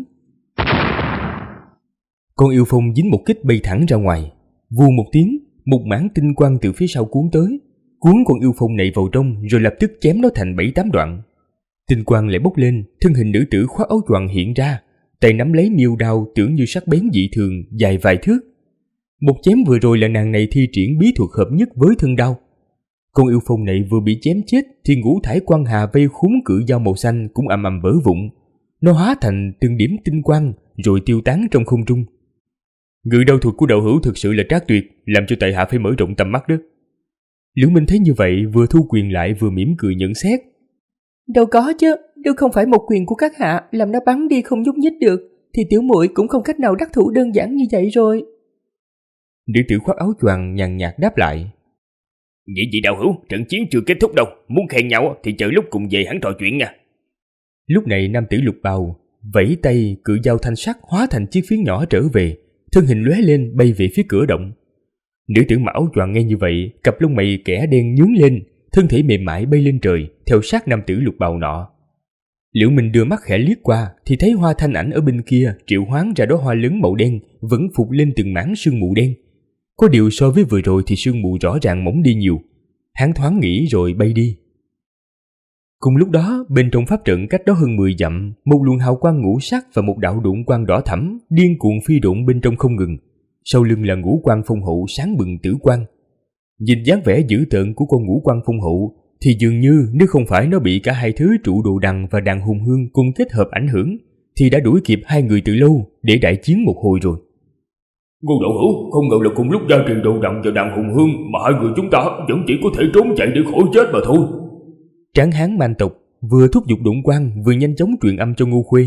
Con yêu phong dính một kích bay thẳng ra ngoài. Vù một tiếng, một mảng tinh quang từ phía sau cuốn tới, cuốn con yêu phong này vào trong rồi lập tức chém nó thành 7-8 đoạn. Tinh quang lại bốc lên, thân hình nữ tử khoác áo choàng hiện ra, tay nắm lấy miêu đao tưởng như sắc bén dị thường, dài vài thước. Một chém vừa rồi là nàng này thi triển bí thuật hợp nhất với thân đao. Con yêu phong này vừa bị chém chết thì ngũ thải quang hà vây khốn cự dao màu xanh cũng ầm ầm vỡ vụn. Nó hóa thành từng điểm tinh quang rồi tiêu tán trong không trung. Ngự đao thuật của đạo hữu thực sự là trác tuyệt, làm cho tại hạ phải mở rộng tầm mắt đó. Liễu Minh thấy như vậy vừa thu quyền lại vừa mỉm cười nhận xét. Đâu có chứ, nếu không phải một quyền của các hạ làm nó bắn đi không nhúc nhích được, thì tiểu muội cũng không cách nào đắc thủ đơn giản như vậy rồi. Nữ tử khoác áo choàng nhàn nhạt đáp lại. Vậy vị đạo hữu, trận chiến chưa kết thúc đâu, muốn khen nhau thì chờ lúc cùng về hắn trò chuyện nha. Lúc này nam tử lục bào vẫy tay, cự dao thanh sắc hóa thành chiếc phiến nhỏ trở về, thân hình lóe lên bay về phía cửa động. Nữ tử mặc áo choàng nghe như vậy, cặp lông mày kẻ đen nhướng lên, thân thể mềm mại bay lên trời, theo sát nam tử lục bào nọ. Liễu Minh đưa mắt khẽ liếc qua, thì thấy Hoa Thanh Ảnh ở bên kia triệu hoán ra đóa hoa lớn màu đen, vẫn phục lên từng mảng sương mù đen. Có điều so với vừa rồi thì sương mù rõ ràng mỏng đi nhiều. Hắn thoáng nghĩ rồi bay đi. Cùng lúc đó, bên trong pháp trận cách đó hơn 10 dặm, một luồng hào quang ngũ sắc và một đạo độn quang đỏ thẫm điên cuồng phi độn bên trong không ngừng. Sau lưng là ngũ quang phong hậu sáng bừng tử quang. Nhìn dáng vẻ dữ tợn của con ngũ quang phong hậu thì dường như nếu không phải nó bị cả hai thứ trụ đồ đằng và đàn hùng hương cùng kết hợp ảnh hưởng thì đã đuổi kịp hai người từ lâu để đại chiến một hồi rồi. Ngô đạo hữu, không ngờ là cùng lúc gia trì đồ đằng và đàn hùng hương mà hai người chúng ta vẫn chỉ có thể trốn chạy để khỏi chết mà thôi. Tráng hán man tộc vừa thúc giục độn quang vừa nhanh chóng truyền âm cho Ngô Khuê.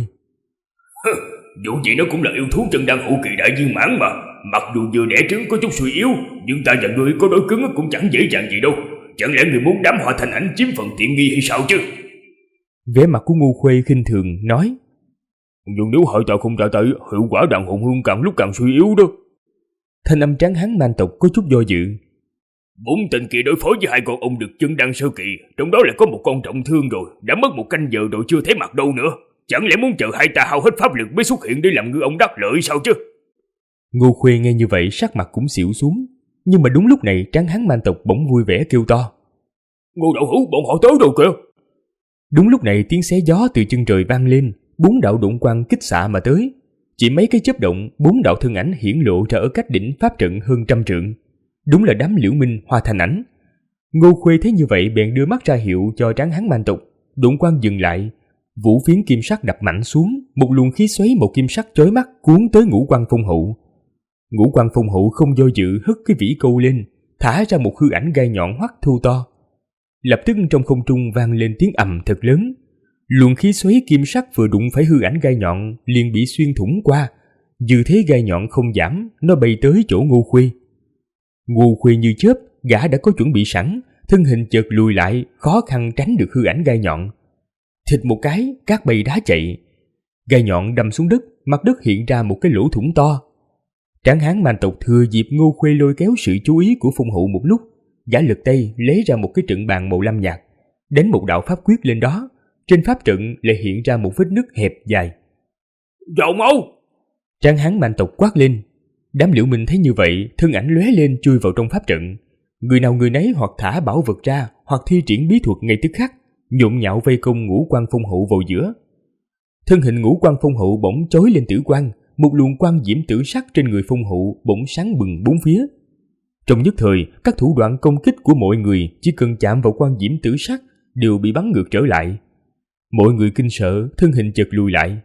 Dù gì nó cũng là yêu thú chân đan hậu kỳ đại viên mãn mà. Mặc dù vừa đẻ trứng có chút suy yếu, nhưng ta và ngươi có đối cứng cũng chẳng dễ dàng gì đâu. Chẳng lẽ người muốn đám Hoa Thanh Ảnh chiếm phần tiện nghi hay sao chứ? Vẻ mặt của Ngô Khuê khinh thường nói. Nhưng nếu hại ta không ra tay, hiệu quả đàn hồn hương càng lúc càng suy yếu đó. Thanh âm tráng hán man tộc có chút do dự. 4 tên kia đối phó với 2 con ông được chân đan sơ kỳ, trong đó lại có một con trọng thương rồi, đã mất 1 canh giờ rồi chưa thấy mặt đâu nữa. Chẳng lẽ muốn chờ hai ta hao hết pháp lực mới xuất hiện để làm ngư ông đắc lợi sao chứ? Ngô Khuê nghe như vậy sắc mặt cũng xỉu xuống. Nhưng mà đúng lúc này tráng hán man tộc bỗng vui vẻ kêu to. Ngô đạo hữu, bọn họ tới rồi kìa. Đúng lúc này tiếng xé gió từ chân trời vang lên, 4 đạo độn quang kích xạ mà tới. Chỉ mấy cái chớp động, 4 đạo thân ảnh hiển lộ ra ở cách đỉnh pháp trận hơn 100 trượng. Đúng là đám Liễu Minh, Hoa Thanh Ảnh. Ngô Khuê thấy như vậy bèn đưa mắt ra hiệu cho tráng hán man tộc. Độn quang dừng lại, vũ phiến kim sắc đập mạnh xuống, một luồng khí xoáy màu kim sắc chói mắt cuốn tới ngũ quang phong hậu. Ngũ quang phong hậu không do dự hất cái vĩ câu lên, thả ra một hư ảnh gai nhọn hoắt thô to. Lập tức trong không trung vang lên tiếng ầm thật lớn. Luồng khí xoáy kim sắc vừa đụng phải hư ảnh gai nhọn liền bị xuyên thủng qua. Dư thế gai nhọn không giảm, nó bay tới chỗ Ngô Khuê. Ngô Khuê như chớp, gã đã có chuẩn bị sẵn, thân hình chợt lùi lại, khó khăn tránh được hư ảnh gai nhọn. Thịt một cái, cát bay đá chạy. Gai nhọn đâm xuống đất, mặt đất hiện ra một cái lỗ thủng to. Tráng hán man tộc thừa dịp Ngô Khuê lôi kéo sự chú ý của phong hậu một lúc, gã lật tay lấy ra một cái trận bàn màu lam nhạt, đánh một đạo pháp quyết lên đó. Trên pháp trận lại hiện ra một vết nứt hẹp dài. Vào mau! Tráng hán man tộc quát lên. Đám Liễu Minh thấy như vậy, thân ảnh lóe lên chui vào trong pháp trận. Người nào người nấy hoặc thả bảo vật ra, hoặc thi triển bí thuật ngay tức khắc, nhộn nhạo vây công ngũ quang phong hậu vào giữa. Thân hình ngũ quang phong hậu bỗng chói lên tử quang, một luồng quang diễm tử sắc trên người phong hậu bỗng sáng bừng bốn phía. Trong nhất thời, các thủ đoạn công kích của mọi người chỉ cần chạm vào quang diễm tử sắc đều bị bắn ngược trở lại. Mọi người kinh sợ, thân hình chợt lùi lại.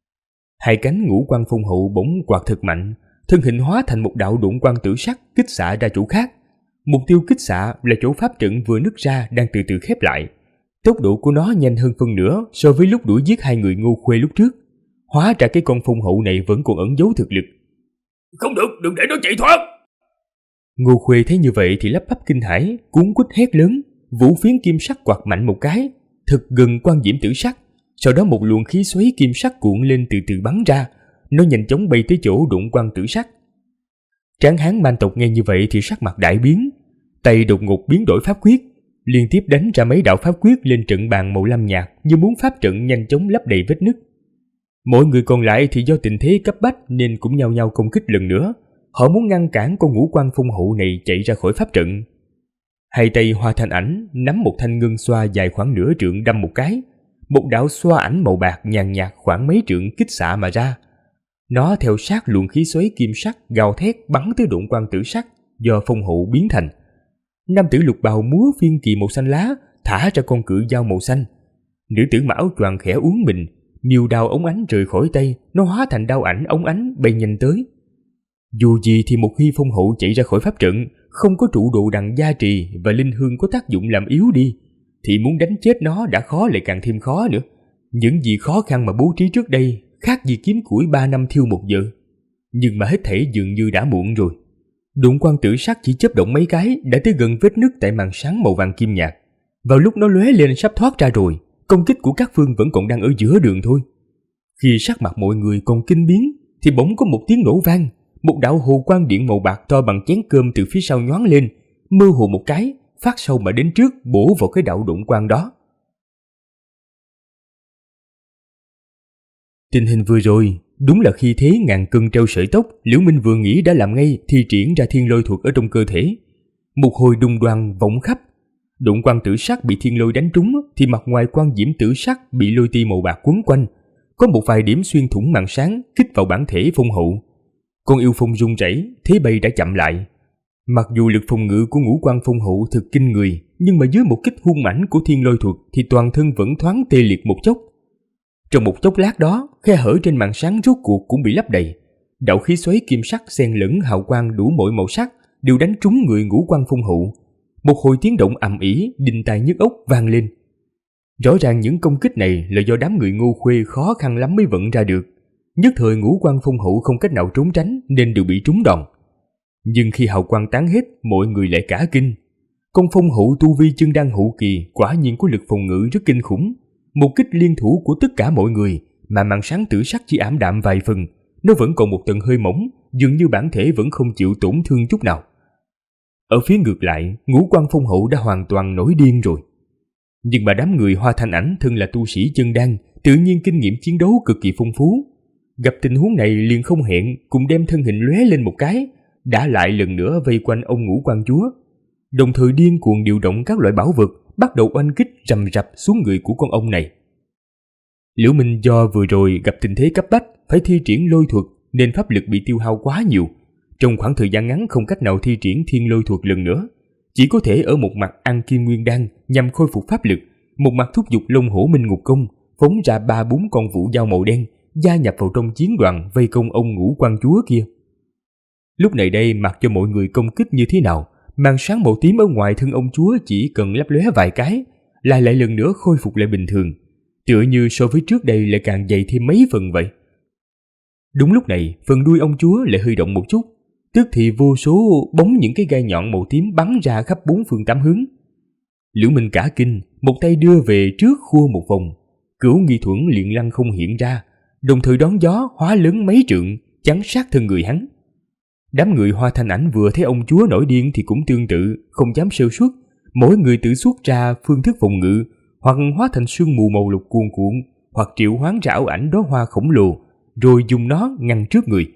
Hai cánh ngũ quang phong hậu bỗng quạt thật mạnh, thân hình hóa thành một đạo độn quang tử sắc kích xạ ra chỗ khác. Mục tiêu kích xạ là chỗ pháp trận vừa nứt ra đang từ từ khép lại. Tốc độ của nó nhanh hơn phân nửa so với lúc đuổi giết hai người Ngô Khuê lúc trước. Hóa ra cái con phong hậu này vẫn còn ẩn giấu thực lực. Không được, đừng để nó chạy thoát. Ngô Khuê thấy như vậy thì lắp bắp kinh hãi, cuống quýt hét lớn, vũ phiến kim sắc quạt mạnh một cái, thật gần quang diễm tử sắc. Sau đó một luồng khí xoáy kim sắc cuộn lên từ từ bắn ra, nó nhanh chóng bay tới chỗ đụng quang tử sắc. Tráng hán man tộc nghe như vậy thì sắc mặt đại biến, tay đột ngột biến đổi pháp quyết, liên tiếp đánh ra mấy đạo pháp quyết lên trận bàn màu lam nhạt như muốn pháp trận nhanh chóng lấp đầy vết nứt. Mọi người còn lại thì do tình thế cấp bách nên cũng nhao nhao công kích lần nữa. Họ muốn ngăn cản con ngũ quang phong hậu này chạy ra khỏi pháp trận. Hai tay Hoa Thanh Ảnh nắm một thanh ngân xoa dài khoảng nửa trượng đâm một cái, một đạo xoa ảnh màu bạc nhàn nhạt khoảng mấy trượng kích xạ mà ra. Nó theo sát luồng khí xoáy kim sắc gào thét bắn tới độn quang tử sắc do phong hậu biến thành. Nam tử lục bào múa phiên kỳ màu xanh lá thả ra con cự dao màu xanh. Nữ tử mặc áo choàng khẽ uốn mình, miêu đao ống ánh rời khỏi tay, nó hóa thành đao ảnh ống ánh bay nhanh tới. Dù gì thì một khi phong hậu chạy ra khỏi pháp trận, không có trụ đồ đằng gia trì và linh hương có tác dụng làm yếu đi, thì muốn đánh chết nó đã khó lại càng thêm khó nữa. Những gì khó khăn mà bố trí trước đây khác gì kiếm củi 3 năm thiêu 1 giờ. Nhưng mà hết thảy dường như đã muộn rồi. Độn quang tử sắc chỉ chớp động mấy cái đã tới gần vết nứt tại màn sáng màu vàng kim nhạt. Vào lúc nó lóe lên sắp thoát ra rồi, công kích của các phương vẫn còn đang ở giữa đường thôi. Khi sắc mặt mọi người còn kinh biến thì bỗng có một tiếng nổ vang. Một đạo hồ quang điện màu bạc to bằng chén cơm từ phía sau nhoáng lên, mơ hồ một cái, phát sau mà đến trước bổ vào cái đạo độn quang đó. Tình hình vừa rồi đúng là khi thế ngàn cân treo sợi tóc, Liễu Minh vừa nghĩ đã làm ngay thì triển ra thiên lôi thuật ở trong cơ thể. Một hồi đùng đoàng vọng khắp. Độn quang tử sắc bị thiên lôi đánh trúng thì mặt ngoài quang diễm tử sắc bị lôi ti màu bạc quấn quanh, có một vài điểm xuyên thủng màn sáng kích vào bản thể phong hậu. Con yêu phong run rẩy, thế bay đã chậm lại. Mặc dù lực phòng ngự của ngũ quan phong hậu thực kinh người, nhưng mà dưới một kích hung mãnh của thiên lôi thuật thì toàn thân vẫn thoáng tê liệt một chốc. Trong một chốc lát đó, khe hở trên màn sáng rốt cuộc cũng bị lấp đầy. Đạo khí xoáy kim sắc xen lẫn hào quang đủ mọi màu sắc đều đánh trúng người ngũ quan phong hậu. Một hồi tiếng động ầm ĩ, đinh tai nhức óc vang lên. Rõ ràng những công kích này là do đám người Ngô Khuê khó khăn lắm mới vận ra được. Nhất thời ngũ quan phong hậu không cách nào trốn tránh nên đều bị trúng đòn. Nhưng khi hào quang tán hết, mọi người lại cả kinh. Con phong hậu tu vi chân đan hậu kỳ quả nhiên có lực phòng ngự rất kinh khủng. Một kích liên thủ của tất cả mọi người mà màn sáng tử sắc chỉ ảm đạm vài phần, nó vẫn còn một tầng hơi mỏng, dường như bản thể vẫn không chịu tổn thương chút nào. Ở phía ngược lại, ngũ quan phong hậu đã hoàn toàn nổi điên rồi. Nhưng mà đám người Hoa Thanh Ảnh thân là tu sĩ chân đan, tự nhiên kinh nghiệm chiến đấu cực kỳ phong phú. Gặp tình huống này liền không hẹn cùng đem thân hình lóe lên một cái, đã lại lần nữa vây quanh ông ngũ quan chúa, đồng thời điên cuồng điều động các loại bảo vật, bắt đầu oanh kích rầm rập xuống người của con ông này. Liễu Minh do vừa rồi gặp tình thế cấp bách phải thi triển lôi thuật nên pháp lực bị tiêu hao quá nhiều, trong khoảng thời gian ngắn không cách nào thi triển thiên lôi thuật lần nữa, chỉ có thể ở một mặt ăn kim nguyên đan nhằm khôi phục pháp lực, một mặt thúc giục Long Hổ Minh Ngục Công phóng ra 3-4 con vũ dao màu đen gia nhập vào trong chiến đoàn vây công ông ngũ quan chúa kia. Lúc này đây mặc cho mọi người công kích như thế nào, màn sáng màu tím ở ngoài thân ông chúa chỉ cần lấp lóe vài cái lại lần nữa khôi phục lại bình thường, tựa như so với trước đây lại càng dày thêm mấy phần vậy. Đúng lúc này, phần đuôi ông chúa lại hơi động một chút, tức thì vô số bóng những cái gai nhọn màu tím bắn ra khắp 4 phương 8 hướng. Liễu Minh cả kinh, một tay đưa về trước khua một vòng, Cửu Nghi Thuẫn liền lăng không hiện ra, đồng thời đón gió hóa lớn mấy trượng, chắn sát thân người hắn. Đám người Hoa Thanh Ảnh vừa thấy ông chúa nổi điên thì cũng tương tự, không dám sơ suất, mỗi người tự xuất ra phương thức phòng ngự, hoặc hóa thành sương mù màu lục cuồn cuộn, hoặc triệu hoán ra ảo ảnh đóa hoa khổng lồ, rồi dùng nó ngăn trước người.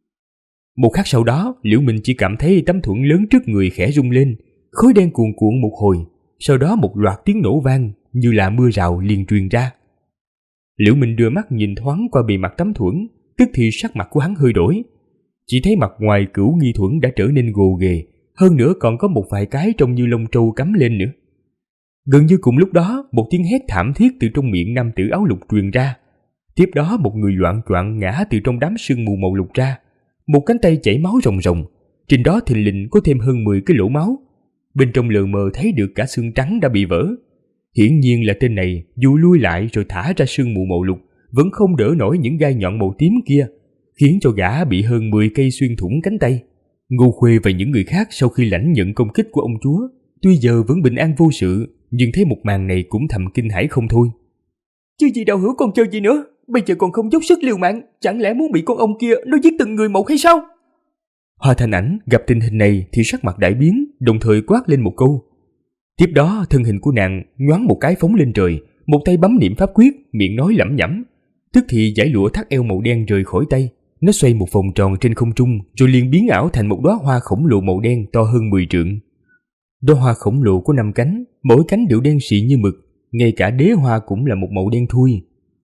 Một khắc sau đó, Liễu Minh chỉ cảm thấy tấm thuẫn lớn trước người khẽ rung lên, khói đen cuồn cuộn một hồi, sau đó một loạt tiếng nổ vang như là mưa rào liền truyền ra. Liễu Minh đưa mắt nhìn thoáng qua bề mặt tấm thuẫn, tức thì sắc mặt của hắn hơi đổi. Chỉ thấy mặt ngoài Cửu Nghi Thuẫn đã trở nên gồ ghề, hơn nữa còn có một vài cái trông như lông trâu cắm lên nữa. Gần như cùng lúc đó, một tiếng hét thảm thiết từ trong miệng nam tử áo lục truyền ra. Tiếp đó một người loạng choạng ngã từ trong đám sương mù màu lục ra, một cánh tay chảy máu ròng ròng, trên đó thình lình có thêm hơn 10 cái lỗ máu. Bên trong lờ mờ thấy được cả xương trắng đã bị vỡ. Hiển nhiên là tên này dù lui lại rồi thả ra sương mù màu lục vẫn không đỡ nổi những gai nhọn màu tím kia, khiến cho gã bị hơn 10 cây xuyên thủng cánh tay. Ngô Khuê và những người khác sau khi lãnh nhận công kích của ông chúa, tuy giờ vẫn bình an vô sự, nhưng thấy một màn này cũng thầm kinh hãi không thôi. Chứ gì Đạo Hữu còn chờ gì nữa, bây giờ còn không dốc sức liều mạng, chẳng lẽ muốn bị con ông kia nó giết từng người một hay sao? Hoa Thanh Ảnh gặp tình hình này thì sắc mặt đại biến, đồng thời quát lên một câu. Tiếp đó thân hình của nàng nhoáng một cái phóng lên trời, một tay bấm niệm pháp quyết, miệng nói lẩm nhẩm. Tức thì dải lụa thắt eo màu đen rời khỏi tay, nó xoay một vòng tròn trên không trung, rồi liền biến ảo thành một đóa hoa khổng lồ màu đen to hơn 10 trượng. Đóa hoa khổng lồ có 5 cánh, mỗi cánh đều đen xị như mực, ngay cả đế hoa cũng là một màu đen thui.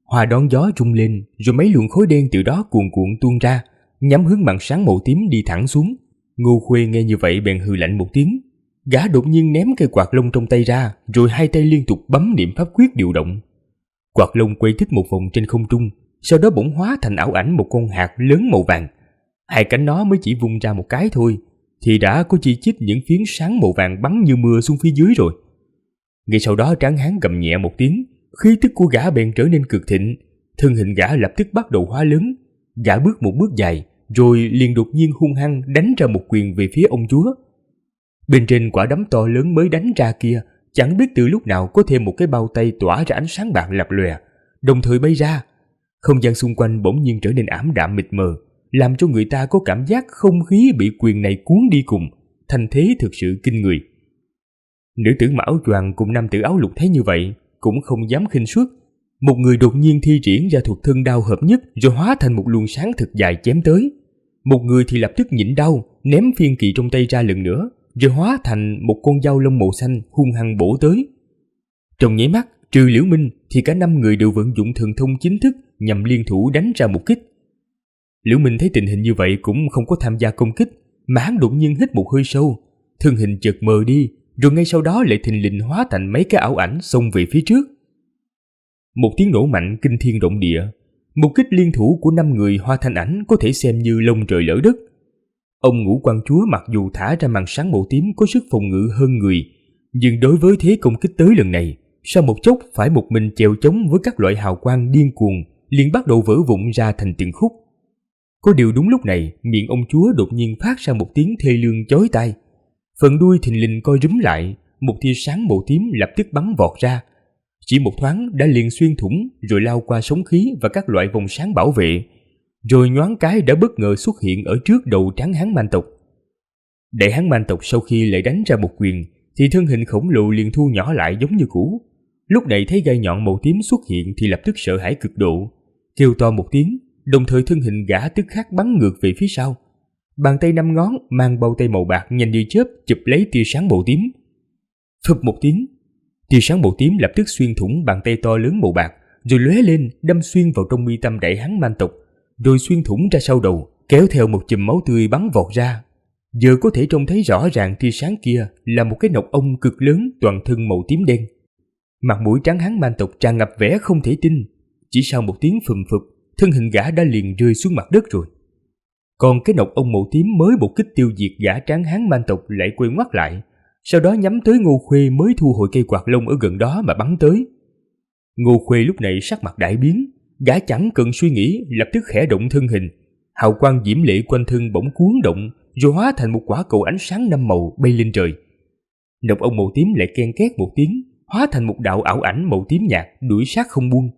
Hoa đón gió rung lên, rồi mấy luồng khói đen từ đó cuồn cuộn tuôn ra, nhắm hướng màn sáng màu tím đi thẳng xuống. Ngô Khuê nghe như vậy bèn hừ lạnh một tiếng. Gã đột nhiên ném cây quạt lông trong tay ra, rồi hai tay liên tục bấm niệm pháp quyết điều động. Quạt lông quay thích một vòng trên không trung, sau đó bỗng hóa thành ảo ảnh một con hạt lớn màu vàng. Hai cánh nó mới chỉ vung ra một cái thôi, thì đã có chi chít những phiến sáng màu vàng bắn như mưa xuống phía dưới rồi. Ngay sau đó tráng hán gầm nhẹ một tiếng, khí tức của gã bèn trở nên cực thịnh, thân hình gã lập tức bắt đầu hóa lớn. Gã bước một bước dài, rồi liền đột nhiên hung hăng đánh ra một quyền về phía ông chúa. Bên trên quả đấm to lớn mới đánh ra kia, chẳng biết từ lúc nào có thêm một cái bao tay tỏa ra ánh sáng bạc lập lòe, đồng thời bay ra. Không gian xung quanh bỗng nhiên trở nên ảm đạm mịt mờ, làm cho người ta có cảm giác không khí bị quyền này cuốn đi cùng, thành thế thực sự kinh người. Nữ tử mặc áo choàng cùng nam tử áo lục thấy như vậy, cũng không dám khinh suất. Một người đột nhiên thi triển ra thuật thân đao hợp nhất, rồi hóa thành một luồng sáng thực dài chém tới. Một người thì lập tức nhịn đau, ném phiên kỳ trong tay ra lần nữa, rồi hóa thành một con dao lông màu xanh hung hăng bổ tới. Trong nháy mắt, trừ Liễu Minh thì cả 5 người đều vận dụng thần thông chính thức nhằm liên thủ đánh ra một kích. Liễu Minh thấy tình hình như vậy cũng không có tham gia công kích, mà hắn đột nhiên hít một hơi sâu, thân hình chợt mờ đi, rồi ngay sau đó lại thình lình hóa thành mấy cái ảo ảnh xông về phía trước. Một tiếng nổ mạnh kinh thiên động địa, một kích liên thủ của 5 người hóa thành ảnh có thể xem như lông trời lỡ đất. Ông Ngũ Quan Chúa mặc dù thả ra màn sáng màu tím có sức phòng ngự hơn người, nhưng đối với thế công kích tới lần này, sau một chốc phải một mình chèo chống với các loại hào quang điên cuồng, liền bắt đầu vỡ vụn ra thành từng khúc. Có điều đúng lúc này, miệng ông chúa đột nhiên phát ra một tiếng thê lương chói tai. Phần đuôi thình lình co rúm lại, một tia sáng màu tím lập tức bắn vọt ra. Chỉ một thoáng đã liền xuyên thủng, rồi lao qua sóng khí và các loại vòng sáng bảo vệ, rồi nhoáng cái đã bất ngờ xuất hiện ở trước đầu tráng hán man tộc. Đại hán man tộc sau khi lại đánh ra một quyền, thì thân hình khổng lồ liền thu nhỏ lại giống như cũ. Lúc này thấy gai nhọn màu tím xuất hiện thì lập tức sợ hãi cực độ, kêu to một tiếng, đồng thời thân hình gã tức khắc bắn ngược về phía sau. Bàn tay 5 ngón mang bao tay màu bạc nhanh như chớp chụp lấy tia sáng màu tím. Phập một tiếng, tia sáng màu tím lập tức xuyên thủng bàn tay to lớn màu bạc, rồi lóe lên đâm xuyên vào trong mi tâm đại hán man tộc, rồi xuyên thủng ra sau đầu, kéo theo một chùm máu tươi bắn vọt ra. Giờ có thể trông thấy rõ ràng tia sáng kia là một cái nọc ong cực lớn toàn thân màu tím đen. Mặt mũi tráng hán man tộc tràn ngập vẻ không thể tin. Chỉ sau một tiếng phùm phụp, thân hình gã đã liền rơi xuống mặt đất rồi. Còn cái nọc ong màu tím mới một kích tiêu diệt gã tráng hán man tộc lại quay ngoắt lại, sau đó nhắm tới Ngô Khuê mới thu hồi cây quạt lông ở gần đó mà bắn tới. Ngô Khuê lúc này sắc mặt đại biến, gã chẳng cần suy nghĩ lập tức khẽ động thân hình, hào quang diễm lệ quanh thân bỗng cuốn động, rồi hóa thành một quả cầu ánh sáng 5 màu bay lên trời. Nọc ong màu tím lại ken két một tiếng, hóa thành một đạo ảo ảnh màu tím nhạt đuổi sát không buông.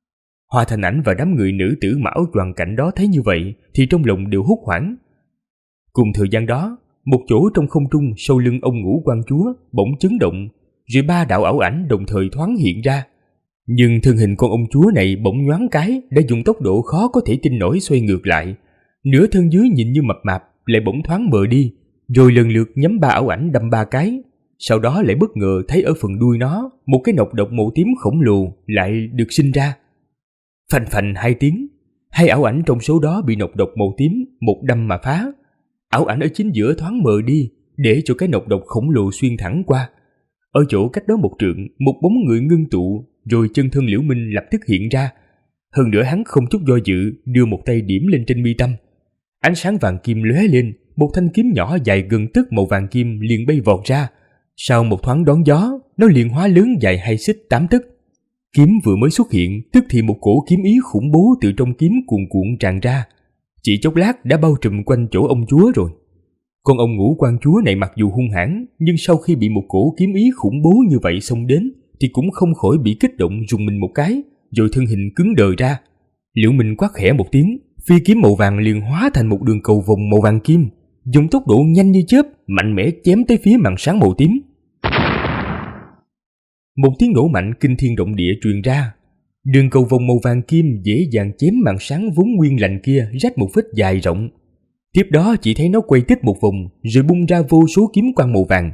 Hoa Thành Ảnh và đám người nữ tử mặc áo choàng cạnh đó thấy như vậy thì trong lòng đều hốt hoảng. Cùng thời gian đó, một chỗ trong không trung sau lưng ông Ngũ Quan Chúa bỗng chấn động, rồi 3 đạo ảo ảnh đồng thời thoáng hiện ra. Nhưng thân hình con ông chúa này bỗng nhoáng cái đã dùng tốc độ khó có thể tin nổi xoay ngược lại. Nửa thân dưới nhìn như mập mạp lại bỗng thoáng mờ đi, rồi lần lượt nhắm 3 ảo ảnh đâm 3 cái. Sau đó lại bất ngờ thấy ở phần đuôi nó một cái nọc độc màu tím khổng lồ lại được sinh ra. Phành phành 2 tiếng, 2 ảo ảnh trong số đó bị nọc độc màu tím một đâm mà phá. Ảo ảnh ở chính giữa thoáng mờ đi, để cho cái nọc độc khổng lồ xuyên thẳng qua. Ở chỗ cách đó 1 trượng, một bóng người ngưng tụ, rồi chân thân Liễu Minh lập tức hiện ra. Hơn nữa hắn không chút do dự đưa một tay điểm lên trên mi tâm. Ánh sáng vàng kim lóe lên, một thanh kiếm nhỏ dài gần tấc màu vàng kim liền bay vọt ra. Sau một thoáng đón gió, nó liền hóa lớn dài 2 xích 8 tấc. Kiếm vừa mới xuất hiện, tức thì một cổ kiếm ý khủng bố từ trong kiếm cuồn cuộn tràn ra. Chỉ chốc lát đã bao trùm quanh chỗ ông chúa rồi. Con ông Ngũ Quan Chúa này mặc dù hung hãn, nhưng sau khi bị một cổ kiếm ý khủng bố như vậy xông đến, thì cũng không khỏi bị kích động rùng mình một cái, rồi thân hình cứng đờ ra. Liễu Minh quát khẽ một tiếng, phi kiếm màu vàng liền hóa thành một đường cầu vồng màu vàng kim, dùng tốc độ nhanh như chớp, mạnh mẽ chém tới phía màn sáng màu tím. Một tiếng nổ mạnh kinh thiên động địa truyền ra. Đường cầu vồng màu vàng kim dễ dàng chém màn sáng vốn nguyên lành kia rách một vết dài rộng. Tiếp đó chỉ thấy nó quay tít một vòng, rồi bung ra vô số kiếm quang màu vàng.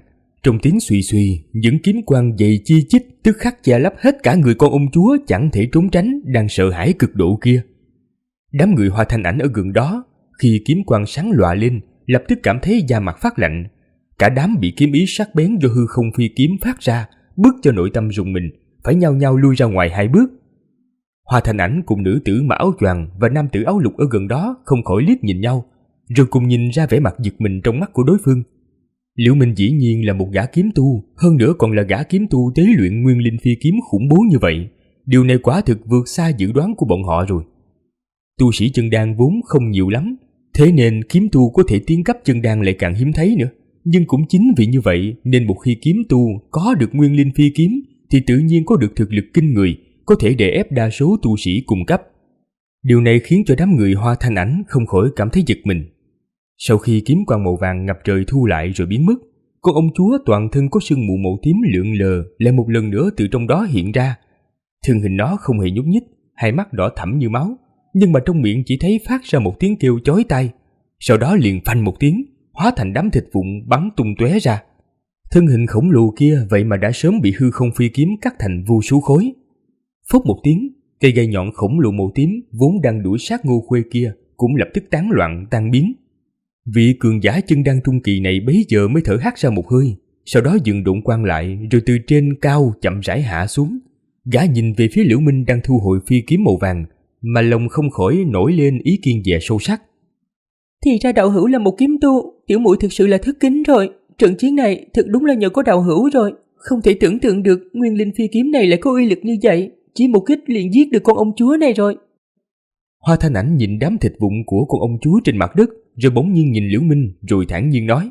Trong tiếng suy suy, những kiếm quang dày chi chít tức khắc che lấp hết cả người con ông chúa chẳng thể trốn tránh đang sợ hãi cực độ kia. Đám người Hoa Thanh Ảnh ở gần đó, khi kiếm quang sáng lòa lên, lập tức cảm thấy da mặt phát lạnh. Cả đám bị kiếm ý sắc bén do hư không phi kiếm phát ra, bước cho nội tâm rùng mình, phải nhao nhao lui ra ngoài 2 bước. Hoa Thanh Ảnh cùng nữ tử mặc áo choàng và nam tử áo lục ở gần đó không khỏi liếc nhìn nhau, rồi cùng nhìn ra vẻ mặt giật mình trong mắt của đối phương. Liễu Minh dĩ nhiên là một gã kiếm tu, hơn nữa còn là gã kiếm tu tế luyện nguyên linh phi kiếm khủng bố như vậy. Điều này quả thực vượt xa dự đoán của bọn họ rồi. Tu sĩ chân đan vốn không nhiều lắm, thế nên kiếm tu có thể tiến cấp chân đan lại càng hiếm thấy nữa. Nhưng cũng chính vì như vậy nên một khi kiếm tu có được nguyên linh phi kiếm thì tự nhiên có được thực lực kinh người, có thể đè ép đa số tu sĩ cùng cấp. Điều này khiến cho đám người Hoa Thanh Ảnh không khỏi cảm thấy giật mình. Sau khi kiếm quang màu vàng ngập trời thu lại rồi biến mất, con ông chúa toàn thân có sương mù màu tím lượn lờ lại một lần nữa từ trong đó hiện ra. Thân hình nó không hề nhúc nhích, hai mắt đỏ thẫm như máu, nhưng mà trong miệng chỉ thấy phát ra một tiếng kêu chói tai. Sau đó liền phanh một tiếng, hóa thành đám thịt vụn bắn tung tóe ra. Thân hình khổng lồ kia vậy mà đã sớm bị hư không phi kiếm cắt thành vô số khối. Phốc một tiếng, cây gai nhọn khổng lồ màu tím vốn đang đuổi sát Ngô Khuê kia cũng lập tức tán loạn tan biến. Vị cường giả chân đan trung kỳ này bấy giờ mới thở hắt ra một hơi, sau đó dừng độn quang lại rồi từ trên cao chậm rãi hạ xuống. Gã nhìn về phía Liễu Minh đang thu hồi phi kiếm màu vàng, mà lòng không khỏi nổi lên ý kiêng dè sâu sắc. Thì ra đạo hữu là một kiếm tu, tiểu muội thực sự là thất kính rồi. Trận chiến này thực đúng là nhờ có đạo hữu rồi. Không thể tưởng tượng được nguyên linh phi kiếm này lại có uy lực như vậy, chỉ một kích liền giết được con ông chúa này rồi. Hoa Thanh Ảnh nhìn đám thịt vụn của con ông chúa trên mặt đất, rồi bỗng nhiên nhìn Liễu Minh rồi thản nhiên nói: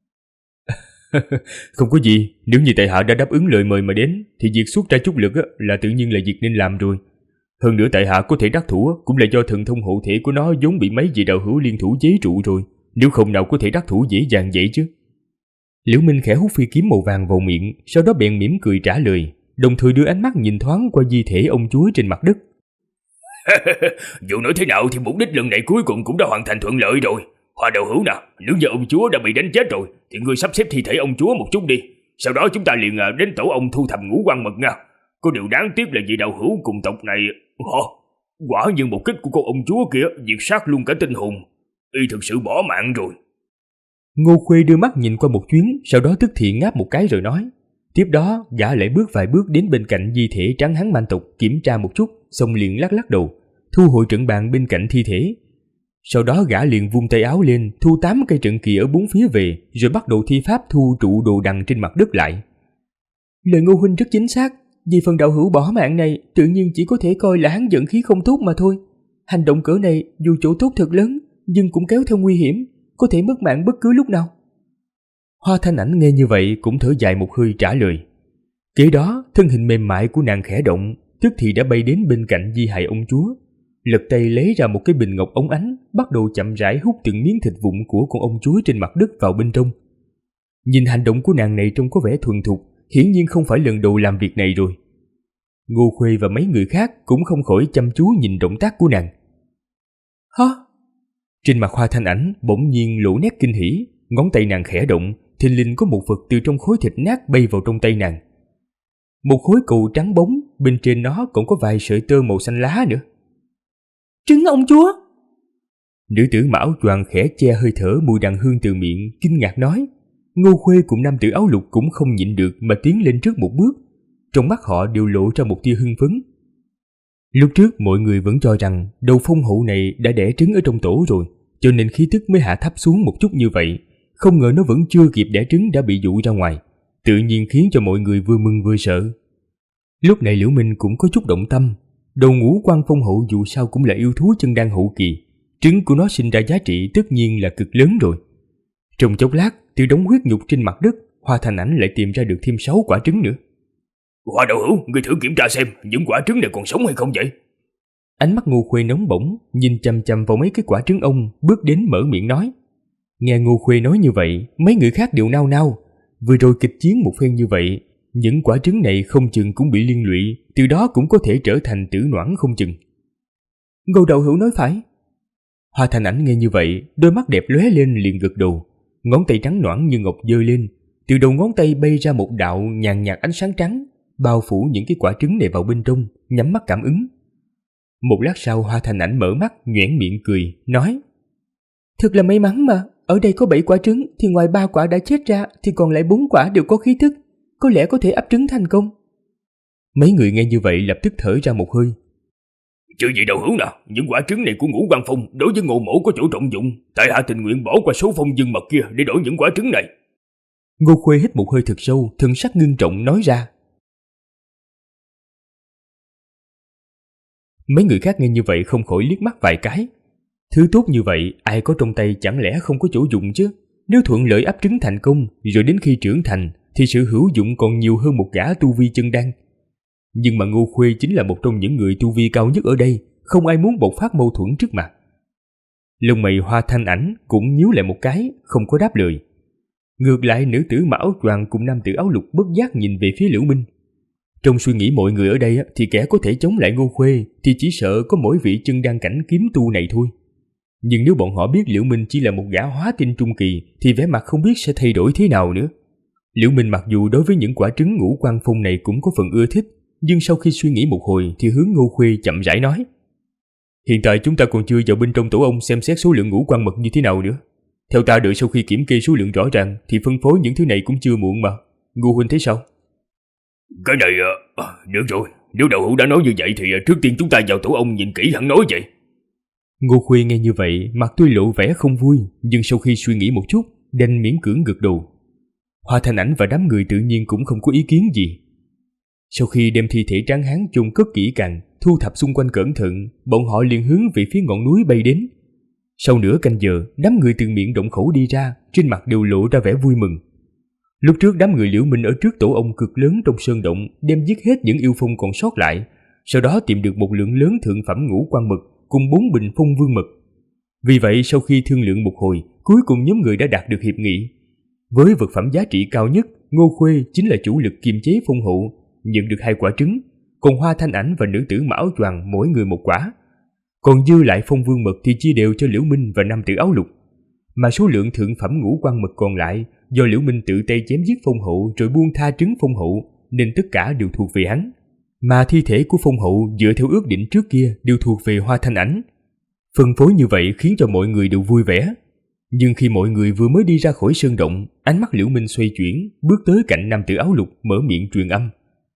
Không có gì, nếu như tại hạ đã đáp ứng lời mời mà đến thì việc xuất ra chút lực là tự nhiên là việc nên làm rồi. Hơn nữa tại hạ có thể đắc thủ cũng là do thần thông hộ thể của nó vốn bị mấy vị đạo hữu liên thủ chế trụ rồi, nếu không nào có thể đắc thủ dễ dàng vậy chứ. Liễu Minh khẽ hút phi kiếm màu vàng vào miệng, sau đó bèn mỉm cười trả lời, đồng thời đưa ánh mắt nhìn thoáng qua di thể ông chúa trên mặt đất. Dù nói thế nào thì mục đích lần này cuối cùng cũng đã hoàn thành thuận lợi rồi. Hoa đạo hữu nào, nếu như ông chúa đã bị đánh chết rồi thì ngươi sắp xếp thi thể ông chúa một chút đi, sau đó chúng ta liền đến tổ ông thu thập ngũ quan mật nha. Có điều đáng tiếc là vị đạo hữu cùng tộc này quả như một kích của con ông chúa kia diệt sát luôn cả tinh hồn, y thực sự bỏ mạng rồi. Ngô Khuê đưa mắt nhìn qua một chuyến, sau đó tức thì ngáp một cái rồi nói. Tiếp đó gã lại bước vài bước đến bên cạnh di thể trắng hán man tộc kiểm tra một chút, xong liền lắc lắc đầu, thu hồi trận bàn bên cạnh thi thể. Sau đó gã liền vung tay áo lên, thu 8 cây trận kỳ ở bốn phía về, rồi bắt đầu thi pháp thu trụ đồ đằng trên mặt đất lại. Lời Ngô huynh rất chính xác, vì phần đạo hữu bỏ mạng này tự nhiên chỉ có thể coi là hắn giận khí không tốt mà thôi. Hành động cỡ này dù chỗ tốt thật lớn, nhưng cũng kéo theo nguy hiểm, có thể mất mạng bất cứ lúc nào. Hoa Thanh Ảnh nghe như vậy cũng thở dài một hơi trả lời. Kế đó thân hình mềm mại của nàng khẽ động, tức thì đã bay đến bên cạnh di hài ông chúa, lật tay lấy ra một cái bình ngọc óng ánh, bắt đầu chậm rãi hút từng miếng thịt vụn của con ông chúa trên mặt đất vào bên trong. Nhìn hành động của nàng này trông có vẻ thuần thục, hiển nhiên không phải lần đầu làm việc này rồi. Ngô Khuê và mấy người khác cũng không khỏi chăm chú nhìn động tác của nàng. Hả? Trên mặt Hoa Thanh Ảnh bỗng nhiên lộ nét kinh hỉ, ngón tay nàng khẽ động, thình lình có một vật từ trong khối thịt nát bay vào trong tay nàng. Một khối cầu trắng bóng, bên trên nó còn có vài sợi tơ màu xanh lá nữa. Trứng ông chúa! Nữ tử mặc áo choàng khẽ che hơi thở mùi đàn hương từ miệng, kinh ngạc nói. Ngô Khuê cùng nam tử áo lục cũng không nhịn được mà tiến lên trước một bước. Trong mắt họ đều lộ ra một tia hưng phấn. Lúc trước mọi người vẫn cho rằng đầu phong hậu này đã đẻ trứng ở trong tổ rồi, cho nên khí tức mới hạ thấp xuống một chút như vậy. Không ngờ nó vẫn chưa kịp đẻ trứng đã bị dụ ra ngoài, tự nhiên khiến cho mọi người vừa mừng vừa sợ. Lúc này Liễu Minh cũng có chút động tâm. Đầu ngũ quan phong hậu dù sao cũng là yêu thú chân đan hậu kỳ, trứng của nó sinh ra giá trị tất nhiên là cực lớn rồi. Trong chốc lát, từ đống huyết nhục trên mặt đất, Hoa Thanh Ảnh lại tìm ra được thêm 6 quả trứng nữa. Hoa đạo hữu, ngươi thử kiểm tra xem những quả trứng này còn sống hay không vậy? Ánh mắt Ngô Khuê nóng bỏng, nhìn chằm chằm vào mấy cái quả trứng ông, bước đến mở miệng nói. Nghe Ngô Khuê nói như vậy, mấy người khác đều nao nao. Vừa rồi kịch chiến một phen như vậy, những quả trứng này không chừng cũng bị liên lụy, từ đó cũng có thể trở thành tử noãn không chừng. Ngô đạo hữu nói phải. Hoa Thanh Ảnh nghe như vậy, đôi mắt đẹp lóe lên liền gật đầu, ngón tay trắng nõn như ngọc giơ lên, từ đầu ngón tay bay ra một đạo nhàn nhạt ánh sáng trắng, bao phủ những cái quả trứng này vào bên trong, nhắm mắt cảm ứng. Một lát sau, Hoa Thanh Ảnh mở mắt, nhoẻn miệng cười, nói: Thật là may mắn mà, ở đây có 7 quả trứng thì ngoài 3 quả đã chết ra thì còn lại 4 quả đều có khí thức, có lẽ có thể ấp trứng thành công. Mấy người nghe như vậy lập tức thở ra một hơi. Chưa gì đâu Hữu nào, những quả trứng này của Ngũ Quan Phong đối với Ngô Mỗ có chỗ trọng dụng, tại hạ tình nguyện bỏ qua số phong dương mật kia để đổi những quả trứng này. Ngô Khuê hít một hơi thật sâu, thân sắc ngưng trọng nói ra. Mấy người khác nghe như vậy không khỏi liếc mắt vài cái. Thứ tốt như vậy ai có trong tay chẳng lẽ không có chỗ dụng chứ? Nếu thuận lợi ấp trứng thành công, rồi đến khi trưởng thành thì sự hữu dụng còn nhiều hơn một gã tu vi chân đan. Nhưng mà Ngô Khuê chính là một trong những người tu vi cao nhất ở đây, không ai muốn bộc phát mâu thuẫn trước mặt. Lông mày Hoa Thanh Ảnh cũng nhíu lại một cái, không có đáp lời. Ngược lại, nữ tử mặc áo choàng cùng nam tử áo lục bất giác nhìn về phía Liễu Minh. Trong suy nghĩ mọi người ở đây thì kẻ có thể chống lại Ngô Khuê thì chỉ sợ có mỗi vị chân đan cảnh kiếm tu này thôi. Nhưng nếu bọn họ biết Liễu Minh chỉ là một gã hóa tinh trung kỳ thì vẻ mặt không biết sẽ thay đổi thế nào nữa. Liễu Minh mặc dù đối với những quả trứng Ngũ Quan Phong này cũng có phần ưa thích, nhưng sau khi suy nghĩ một hồi thì hướng Ngô Khuê chậm rãi nói: Hiện tại chúng ta còn chưa vào bên trong tổ ông xem xét số lượng ngũ quan mật như thế nào nữa. Theo ta đợi sau khi kiểm kê số lượng rõ ràng thì phân phối những thứ này cũng chưa muộn mà. Ngô huynh thấy sao? Cái này, được rồi, nếu đạo hữu đã nói như vậy thì trước tiên chúng ta vào tổ ông nhìn kỹ hẳn nói vậy. Ngô Khuê nghe như vậy, mặt tuy lộ vẻ không vui, nhưng sau khi suy nghĩ một chút, đành miễn cưỡng gật đầu. Hoa Thanh Ảnh và đám người tự nhiên cũng không có ý kiến gì. Sau khi đem thi thể tráng hán chôn cất kỹ càng, thu thập xung quanh cẩn thận, bọn họ liền hướng về phía ngọn núi bay đến. Sau nửa canh giờ, đám người từ miệng động khẩu đi ra, trên mặt đều lộ ra vẻ vui mừng. Lúc trước đám người Liễu Minh ở trước tổ ông cực lớn trong sơn động đem giết hết những yêu phong còn sót lại, sau đó tìm được một lượng lớn thượng phẩm ngũ quan mật cùng 4 bình phong vương mật. Vì vậy sau khi thương lượng một hồi, cuối cùng nhóm người đã đạt được hiệp nghị. Với vật phẩm giá trị cao nhất, Ngô Khuê chính là chủ lực kiềm chế phong hộ, nhận được 2 quả trứng, còn Hoa Thanh Ảnh và nữ tử mặc áo choàng mỗi người 1 quả. Còn dư lại phong vương mật thì chia đều cho Liễu Minh và nam tử áo lục. Mà số lượng thượng phẩm ngũ quan mật còn lại do Liễu Minh tự tay chém giết phong hậu rồi buông tha trứng phong hậu, nên tất cả đều thuộc về hắn. Mà thi thể của phong hậu dựa theo ước định trước kia đều thuộc về Hoa Thanh Ảnh. Phân phối như vậy khiến cho mọi người đều vui vẻ. Nhưng khi mọi người vừa mới đi ra khỏi sơn động, ánh mắt Liễu Minh xoay chuyển, bước tới cạnh nam tử áo lục mở miệng truyền âm.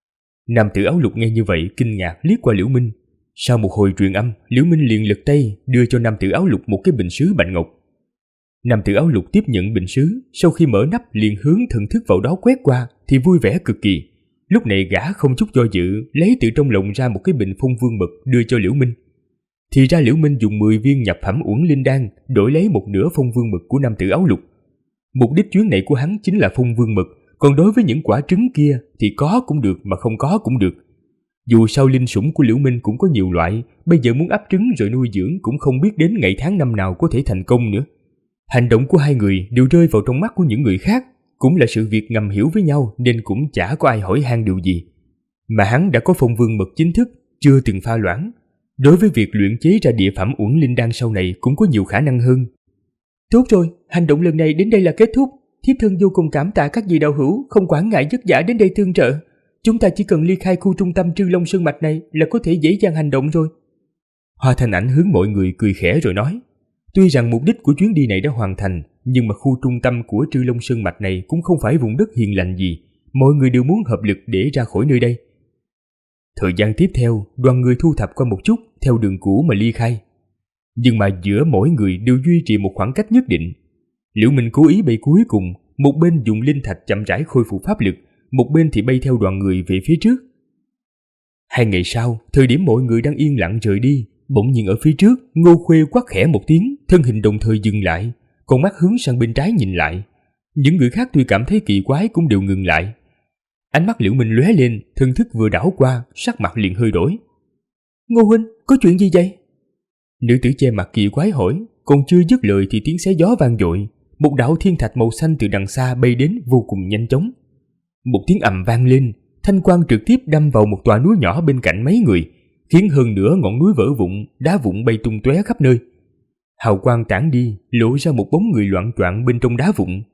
Nam tử áo lục nghe như vậy kinh ngạc liếc qua Liễu Minh. Sau một hồi truyền âm, Liễu Minh liền lật tay đưa cho nam tử áo lục một cái bình sứ bạch ngọc. Nam tử áo lục tiếp nhận bình sứ, sau khi mở nắp liền hướng thần thức vào đó quét qua thì vui vẻ cực kỳ. Lúc này gã không chút do dự lấy từ trong lồng ra một cái bình phong vương mật đưa cho Liễu Minh. Thì ra Liễu Minh dùng 10 viên nhập phẩm uẩn linh đan đổi lấy một nửa phong vương mật của nam tử áo lục. Mục đích chuyến này của hắn chính là phong vương mật, còn đối với những quả trứng kia thì có cũng được mà không có cũng được. Dù sao linh sủng của Liễu Minh cũng có nhiều loại, bây giờ muốn ấp trứng rồi nuôi dưỡng cũng không biết đến ngày tháng năm nào có thể thành công nữa. Hành động của hai người đều rơi vào trong mắt của những người khác, cũng là sự việc ngầm hiểu với nhau nên cũng chả có ai hỏi han điều gì. Mà hắn đã có phong vương mật chính thức, chưa từng pha loãng. Đối với việc luyện chế ra địa phẩm uẩn linh đan sau này cũng có nhiều khả năng hơn. Tốt rồi, hành động lần này đến đây là kết thúc. Thiếp thân vô cùng cảm tạ các vị đạo hữu không quản ngại vất vả đến đây tương trợ. Chúng ta chỉ cần ly khai khu trung tâm Trư Long Sơn Mạch này là có thể dễ dàng hành động rồi. Hoa Thanh Ảnh hướng mọi người cười khẽ rồi nói. Tuy rằng mục đích của chuyến đi này đã hoàn thành, nhưng mà khu trung tâm của Trư Long Sơn Mạch này cũng không phải vùng đất hiền lành gì. Mọi người đều muốn hợp lực để ra khỏi nơi đây. Thời gian tiếp theo, đoàn người thu thập qua một chút theo đường cũ mà ly khai. Nhưng mà giữa mỗi người đều duy trì một khoảng cách nhất định. Liễu Minh cố ý bay cuối cùng, một bên dùng linh thạch chậm rãi khôi phục pháp lực, một bên thì bay theo đoàn người về phía trước. 2 ngày sau, thời điểm mọi người đang yên lặng rời đi, bỗng nhiên ở phía trước, Ngô Khuê quát khẽ một tiếng, thân hình đồng thời dừng lại, con mắt hướng sang bên trái nhìn lại. Những người khác tuy cảm thấy kỳ quái cũng đều ngừng lại. Ánh mắt Liễu Minh lóe lên, thân thức vừa đảo qua, sắc mặt liền hơi đổi. Ngô huynh, có chuyện gì vậy? Nữ tử che mặt kỳ quái hỏi, còn chưa dứt lời thì tiếng xé gió vang dội, một đạo thiên thạch màu xanh từ đằng xa bay đến vô cùng nhanh chóng. Một tiếng ầm vang lên, thanh quang trực tiếp đâm vào một tòa núi nhỏ bên cạnh mấy người, khiến hơn nửa ngọn núi vỡ vụn, đá vụn bay tung tóe khắp nơi. Hào quang tản đi, lộ ra một bóng người loạng choạng bên trong đá vụn.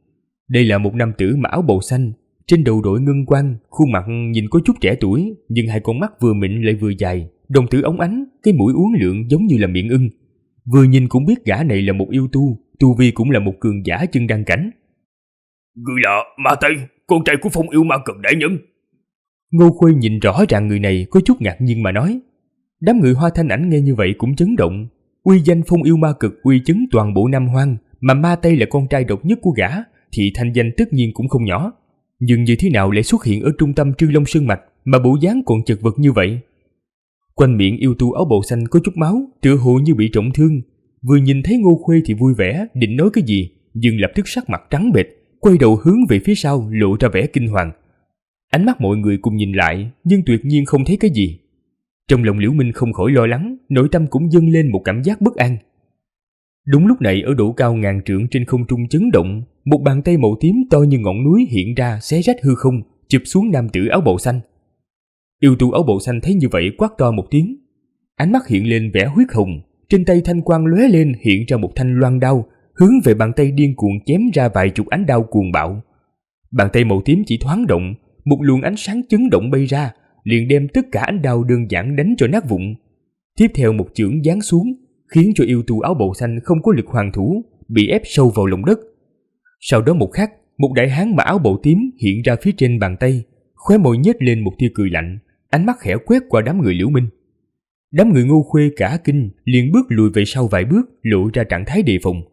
Đây là một nam tử mặc áo bào xanh, trên đầu đội ngân quan, khuôn mặt nhìn có chút trẻ tuổi, nhưng hai con mắt vừa mịn lại vừa dài, đồng tử óng ánh, cái mũi uốn lượn giống như là miệng ưng. Vừa nhìn cũng biết gã này là một yêu tu vi cũng là một cường giả chân đăng cảnh. Người là Ma Tây, con trai của Phong Yêu Ma Cực đại nhân. Ngô Khuê nhìn rõ ràng người này, có chút ngạc nhiên mà nói. Đám người Hoa Thanh Ảnh nghe như vậy cũng chấn động. Uy danh Phong Yêu Ma Cực uy chấn toàn bộ Nam Hoang, mà Ma Tây là con trai độc nhất của gã, thì thanh danh tất nhiên cũng không nhỏ. Nhưng như thế nào lại xuất hiện ở trung tâm Trư Long Sơn Mạch mà bộ dáng còn chật vật như vậy? Quanh miệng yêu tu áo bào xanh có chút máu, tựa hồ như bị trọng thương. Vừa nhìn thấy Ngô Khuê thì vui vẻ, định nói cái gì, nhưng lập tức sắc mặt trắng bệch, quay đầu hướng về phía sau, lộ ra vẻ kinh hoàng. Ánh mắt mọi người cùng nhìn lại, nhưng tuyệt nhiên không thấy cái gì. Trong lòng Liễu Minh không khỏi lo lắng, nội tâm cũng dâng lên một cảm giác bất an. Đúng lúc này, ở độ cao ngàn trượng trên không trung chấn động, một bàn tay màu tím to như ngọn núi hiện ra, xé rách hư không, chụp xuống nam tử áo bào xanh. Yêu tu áo bào xanh thấy như vậy quát to một tiếng, ánh mắt hiện lên vẻ huyết hồng, trên tay thanh quang lóe lên hiện ra một thanh loan đao, hướng về bàn tay điên cuồng chém ra vài chục ánh đao cuồng bạo. Bàn tay màu tím chỉ thoáng động, một luồng ánh sáng chấn động bay ra, liền đem tất cả ánh đao đơn giản đánh cho nát vụn. Tiếp theo một chưởng giáng xuống, khiến cho yêu tu áo bào xanh không có lực hoàn thủ, bị ép sâu vào lòng đất. Sau đó một khắc, một đại hán mặc áo bào tím hiện ra phía trên bàn tay, khóe môi nhếch lên một tia cười lạnh, ánh mắt khẽ quét qua đám người Liễu Minh. Đám người Ngô Khuê cả kinh, liền bước lùi về sau vài bước, lộ ra trạng thái đề phòng.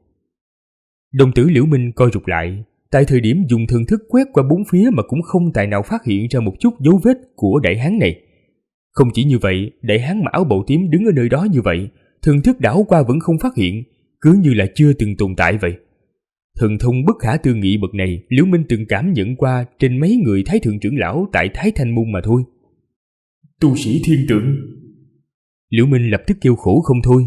Đồng tử Liễu Minh co rụt lại, tại thời điểm dùng thần thức quét qua bốn phía mà cũng không tài nào phát hiện ra một chút dấu vết của đại hán này. Không chỉ như vậy, đại hán mặc áo bào tím đứng ở nơi đó như vậy, thần thức đảo qua vẫn không phát hiện, cứ như là chưa từng tồn tại vậy. Thần thông bất khả tư nghị bậc này, Liễu Minh từng cảm nhận qua trên mấy người Thái Thượng trưởng lão tại Thái Thanh Môn mà thôi. Tu sĩ thiên trượng. Liễu Minh lập tức kêu khổ không thôi.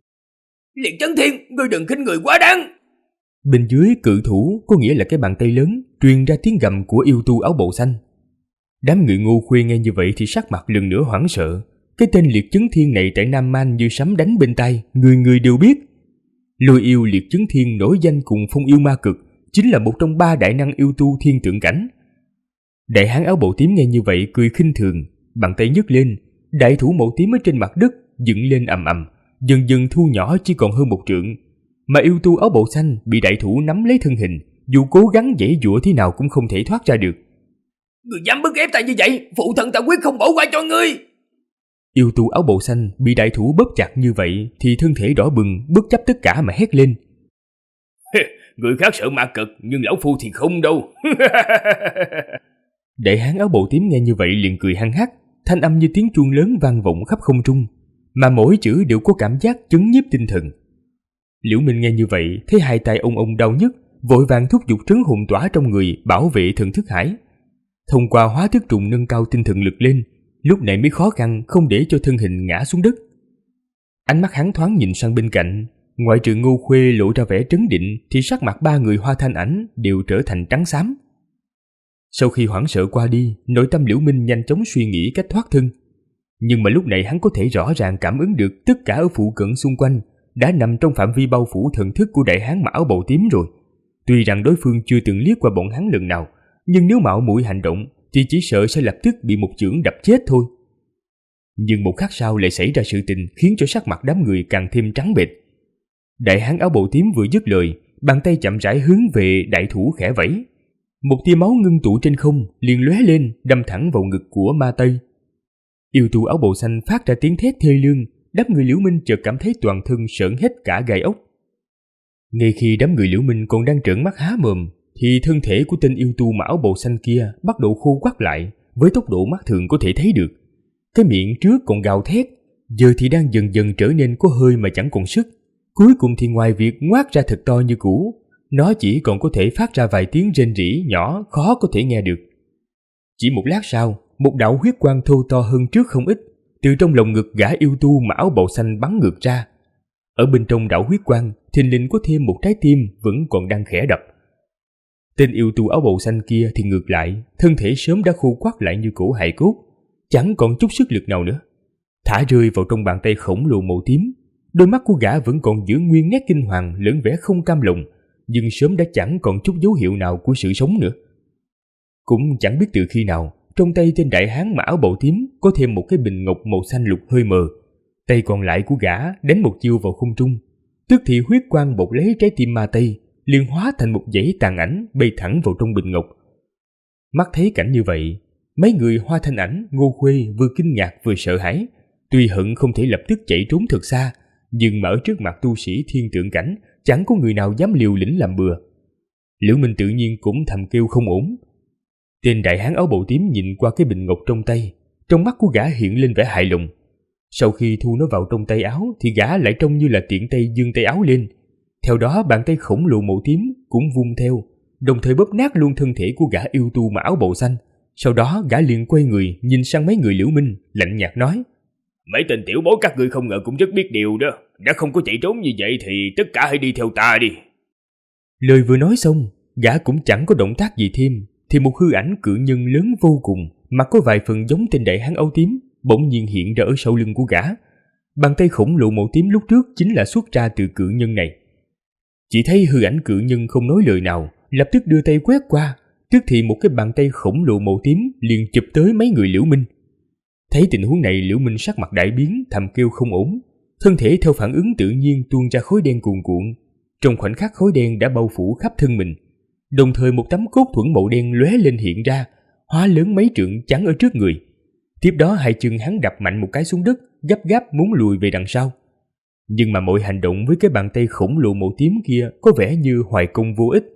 Liệt Chấn Thiên, ngươi đừng khinh người quá đáng. Bên dưới cự thủ, có nghĩa là cái bàn tay lớn, truyền ra tiếng gầm của yêu tu áo bào xanh. Đám người Ngô Khuê nghe như vậy thì sắc mặt lần nữa hoảng sợ. Cái tên Liệt Chấn Thiên này tại Nam Man như sấm đánh bên tai, người người đều biết. Lôi yêu Liệt Chấn Thiên nổi danh cùng Phong Yêu Ma Cực, chính là một trong 3 đại năng yêu tu thiên tượng cảnh. Đại hán áo bào tím nghe như vậy cười khinh thường, bàn tay nhấc lên, đại thủ màu tím ở trên mặt đất dựng lên ầm ầm, dần dần thu nhỏ chỉ còn hơn 1 trượng. Mà yêu tu áo bào xanh bị đại thủ nắm lấy thân hình, dù cố gắng giãy giụa thế nào cũng không thể thoát ra được. Ngươi dám bức ép ta như vậy, phụ thân ta quyết không bỏ qua cho ngươi. Yêu tu áo bào xanh bị đại thủ bóp chặt như vậy thì thân thể đỏ bừng, bất chấp tất cả mà hét lên. Người khác sợ ma cực, nhưng lão phu thì không đâu. Đại hán áo bào tím nghe như vậy liền cười hăng hắc, thanh âm như tiếng chuông lớn vang vọng khắp không trung, mà mỗi chữ đều có cảm giác chấn nhiếp tinh thần. Liễu Minh nghe như vậy, thấy hai tay ông đau nhức, vội vàng thúc giục trấn hồn tỏa trong người bảo vệ thần thức hải. Thông qua hóa thức trùng nâng cao tinh thần lực lên, lúc này mới khó khăn không để cho thân hình ngã xuống đất. Ánh mắt hắn thoáng nhìn sang bên cạnh, ngoại trừ Ngô Khuê lộ ra vẻ trấn định thì sắc mặt 3 người Hoa Thanh Ảnh đều trở thành trắng xám. Sau khi hoảng sợ qua đi, nội tâm Liễu Minh nhanh chóng suy nghĩ cách thoát thân. Nhưng mà lúc này hắn có thể rõ ràng cảm ứng được tất cả ở phụ cận xung quanh đã nằm trong phạm vi bao phủ thần thức của đại hán mặc áo bào tím rồi. Tuy rằng đối phương chưa từng liếc qua bọn hắn lần nào, nhưng nếu mạo muội hành động thì chỉ sợ sẽ lập tức bị một chưởng đập chết thôi. Nhưng một khắc sau lại xảy ra sự tình khiến cho sắc mặt đám người càng thêm trắng bệch. Đại hán áo bào tím vừa dứt lời, bàn tay chậm rãi hướng về đại thủ khẽ vẫy. Một tia máu ngưng tụ trên không liền lóe lên, đâm thẳng vào ngực của Ma Tây. Yêu tu áo bào xanh phát ra tiếng thét thê lương, đám người Liễu Minh chợt cảm thấy toàn thân sởn hết cả gai ốc. Ngay khi đám người Liễu Minh còn đang trợn mắt há mồm, thì thân thể của tên yêu tu mặc áo bào xanh kia bắt đầu khô quắt lại với tốc độ mắt thường có thể thấy được. Cái miệng trước còn gào thét, giờ thì đang dần dần trở nên có hơi mà chẳng còn sức. Cuối cùng thì ngoài việc ngoác ra thật to như cũ, nó chỉ còn có thể phát ra vài tiếng rên rỉ nhỏ khó có thể nghe được. Chỉ một lát sau, một đạo huyết quang thô to hơn trước không ít từ trong lồng ngực gã yêu tu mặc áo bào xanh bắn ngược ra. Ở bên trong đạo huyết quang, thình lình có thêm một trái tim vẫn còn đang khẽ đập. Tên yêu tu áo bào xanh kia thì ngược lại, thân thể sớm đã khô quắt lại như cỗ hài cốt, chẳng còn chút sức lực nào nữa. Thả rơi vào trong bàn tay khổng lồ màu tím, đôi mắt của gã vẫn còn giữ nguyên nét kinh hoàng lẫn vẻ không cam lòng, nhưng sớm đã chẳng còn chút dấu hiệu nào của sự sống nữa. Cũng chẳng biết từ khi nào, trong tay tên đại hán mặc áo bào tím có thêm một cái bình ngọc màu xanh lục hơi mờ. Tay còn lại của gã đánh một chiêu vào không trung, tức thì huyết quang bộc lấy trái tim ma tây, liền hóa thành một dãy tàn ảnh bay thẳng vào trong bình ngọc. Mắt thấy cảnh như vậy, mấy người Hoa Thanh Ảnh, Ngô Khuê vừa kinh ngạc vừa sợ hãi. Tuy hận không thể lập tức chạy trốn thật xa, nhưng mà ở trước mặt tu sĩ thiên tượng cảnh, chẳng có người nào dám liều lĩnh làm bừa. Liễu Minh tự nhiên cũng thầm kêu không ổn. Tên đại hán áo bào tím nhìn qua cái bình ngọc trong tay, trong mắt của gã hiện lên vẻ hài lòng. Sau khi thu nó vào trong tay áo thì gã lại trông như là tiện tay giương tay áo lên. Theo đó bàn tay khổng lồ màu tím cũng vung theo, đồng thời bóp nát luôn thân thể của gã yêu tu mặc áo bào xanh. Sau đó gã liền quay người nhìn sang mấy người Liễu Minh, lạnh nhạt nói: Mấy tên tiểu bối các ngươi không ngờ cũng rất biết điều đó. Đã không có chạy trốn như vậy thì tất cả hãy đi theo ta đi. Lời vừa nói xong, gã cũng chẳng có động tác gì thêm, thì một hư ảnh cự nhân lớn vô cùng, mà có vài phần giống tên đại hán áo tím, bỗng nhiên hiện ra ở sau lưng của gã. Bàn tay khổng lồ màu tím lúc trước chính là xuất ra từ cự nhân này. Chỉ thấy hư ảnh cự nhân không nói lời nào, lập tức đưa tay quét qua, tức thì một cái bàn tay khổng lồ màu tím liền chụp tới mấy người Liễu Minh. Thấy tình huống này, Liễu Minh sắc mặt đại biến, thầm kêu không ổn. Thân thể theo phản ứng tự nhiên tuôn ra khói đen cuồn cuộn. Trong khoảnh khắc khói đen đã bao phủ khắp thân mình, đồng thời một tấm cốt thuẫn màu đen lóe lên hiện ra, hóa lớn mấy trượng chắn ở trước người. Tiếp đó hai chân hắn đập mạnh một cái xuống đất, gấp gáp muốn lùi về đằng sau. Nhưng mà mọi hành động với cái bàn tay khổng lồ màu tím kia có vẻ như hoài công vô ích.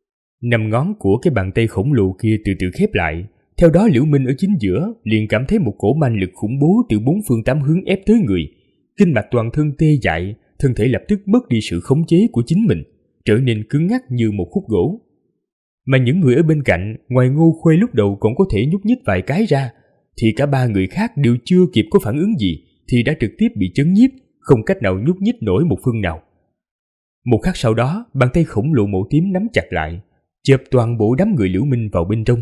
5 ngón của cái bàn tay khổng lồ kia từ từ khép lại. Theo đó Liễu Minh ở chính giữa liền cảm thấy một cổ man lực khủng bố từ 4 phương 8 hướng ép tới người. Kinh mạch toàn thân tê dại, thân thể lập tức mất đi sự khống chế của chính mình, trở nên cứng ngắc như một khúc gỗ. Mà những người ở bên cạnh, ngoài Ngô Khuê lúc đầu còn có thể nhúc nhích vài cái ra, thì cả 3 người khác đều chưa kịp có phản ứng gì thì đã trực tiếp bị chấn nhiếp, không cách nào nhúc nhích nổi một phương nào. Một khắc sau đó, bàn tay khổng lồ màu tím nắm chặt lại, chộp toàn bộ đám người Liễu Minh vào bên trong.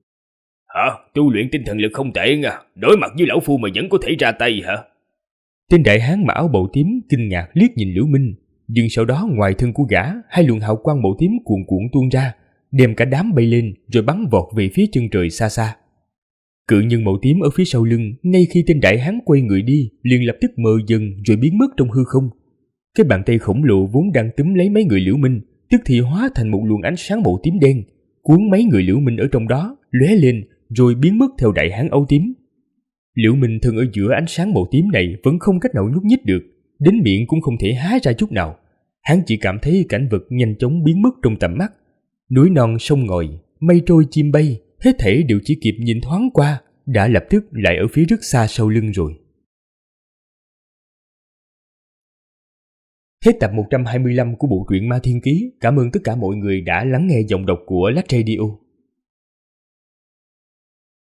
Hả? Tu luyện tinh thần lực không tệ nha, đối mặt với lão phu mà vẫn có thể ra tay hả? Tên đại hán mặc áo bào tím kinh ngạc liếc nhìn Liễu Minh, nhưng sau đó ngoài thân của gã, hai luồng hào quang màu tím cuồn cuộn tuôn ra, đem cả đám bay lên rồi bắn vọt về phía chân trời xa xa. Cự nhân màu tím ở phía sau lưng, ngay khi tên đại hán quay người đi, liền lập tức mờ dần rồi biến mất trong hư không. Cái bàn tay khổng lồ vốn đang túm lấy mấy người Liễu Minh, tức thì hóa thành một luồng ánh sáng màu tím đen, cuốn mấy người Liễu Minh ở trong đó, lóe lên rồi biến mất theo đại hán áo tím. Liễu Minh thân ở giữa ánh sáng màu tím này vẫn không cách nào nhúc nhích được, đến miệng cũng không thể há ra chút nào. Hắn chỉ cảm thấy cảnh vật nhanh chóng biến mất trong tầm mắt. Núi non sông ngòi, mây trôi chim bay, hết thảy đều chỉ kịp nhìn thoáng qua, đã lập tức lại ở phía rất xa sau lưng rồi. Hết tập 125 của bộ truyện Ma Thiên Ký. Cảm ơn tất cả mọi người đã lắng nghe giọng đọc của Lách Radio.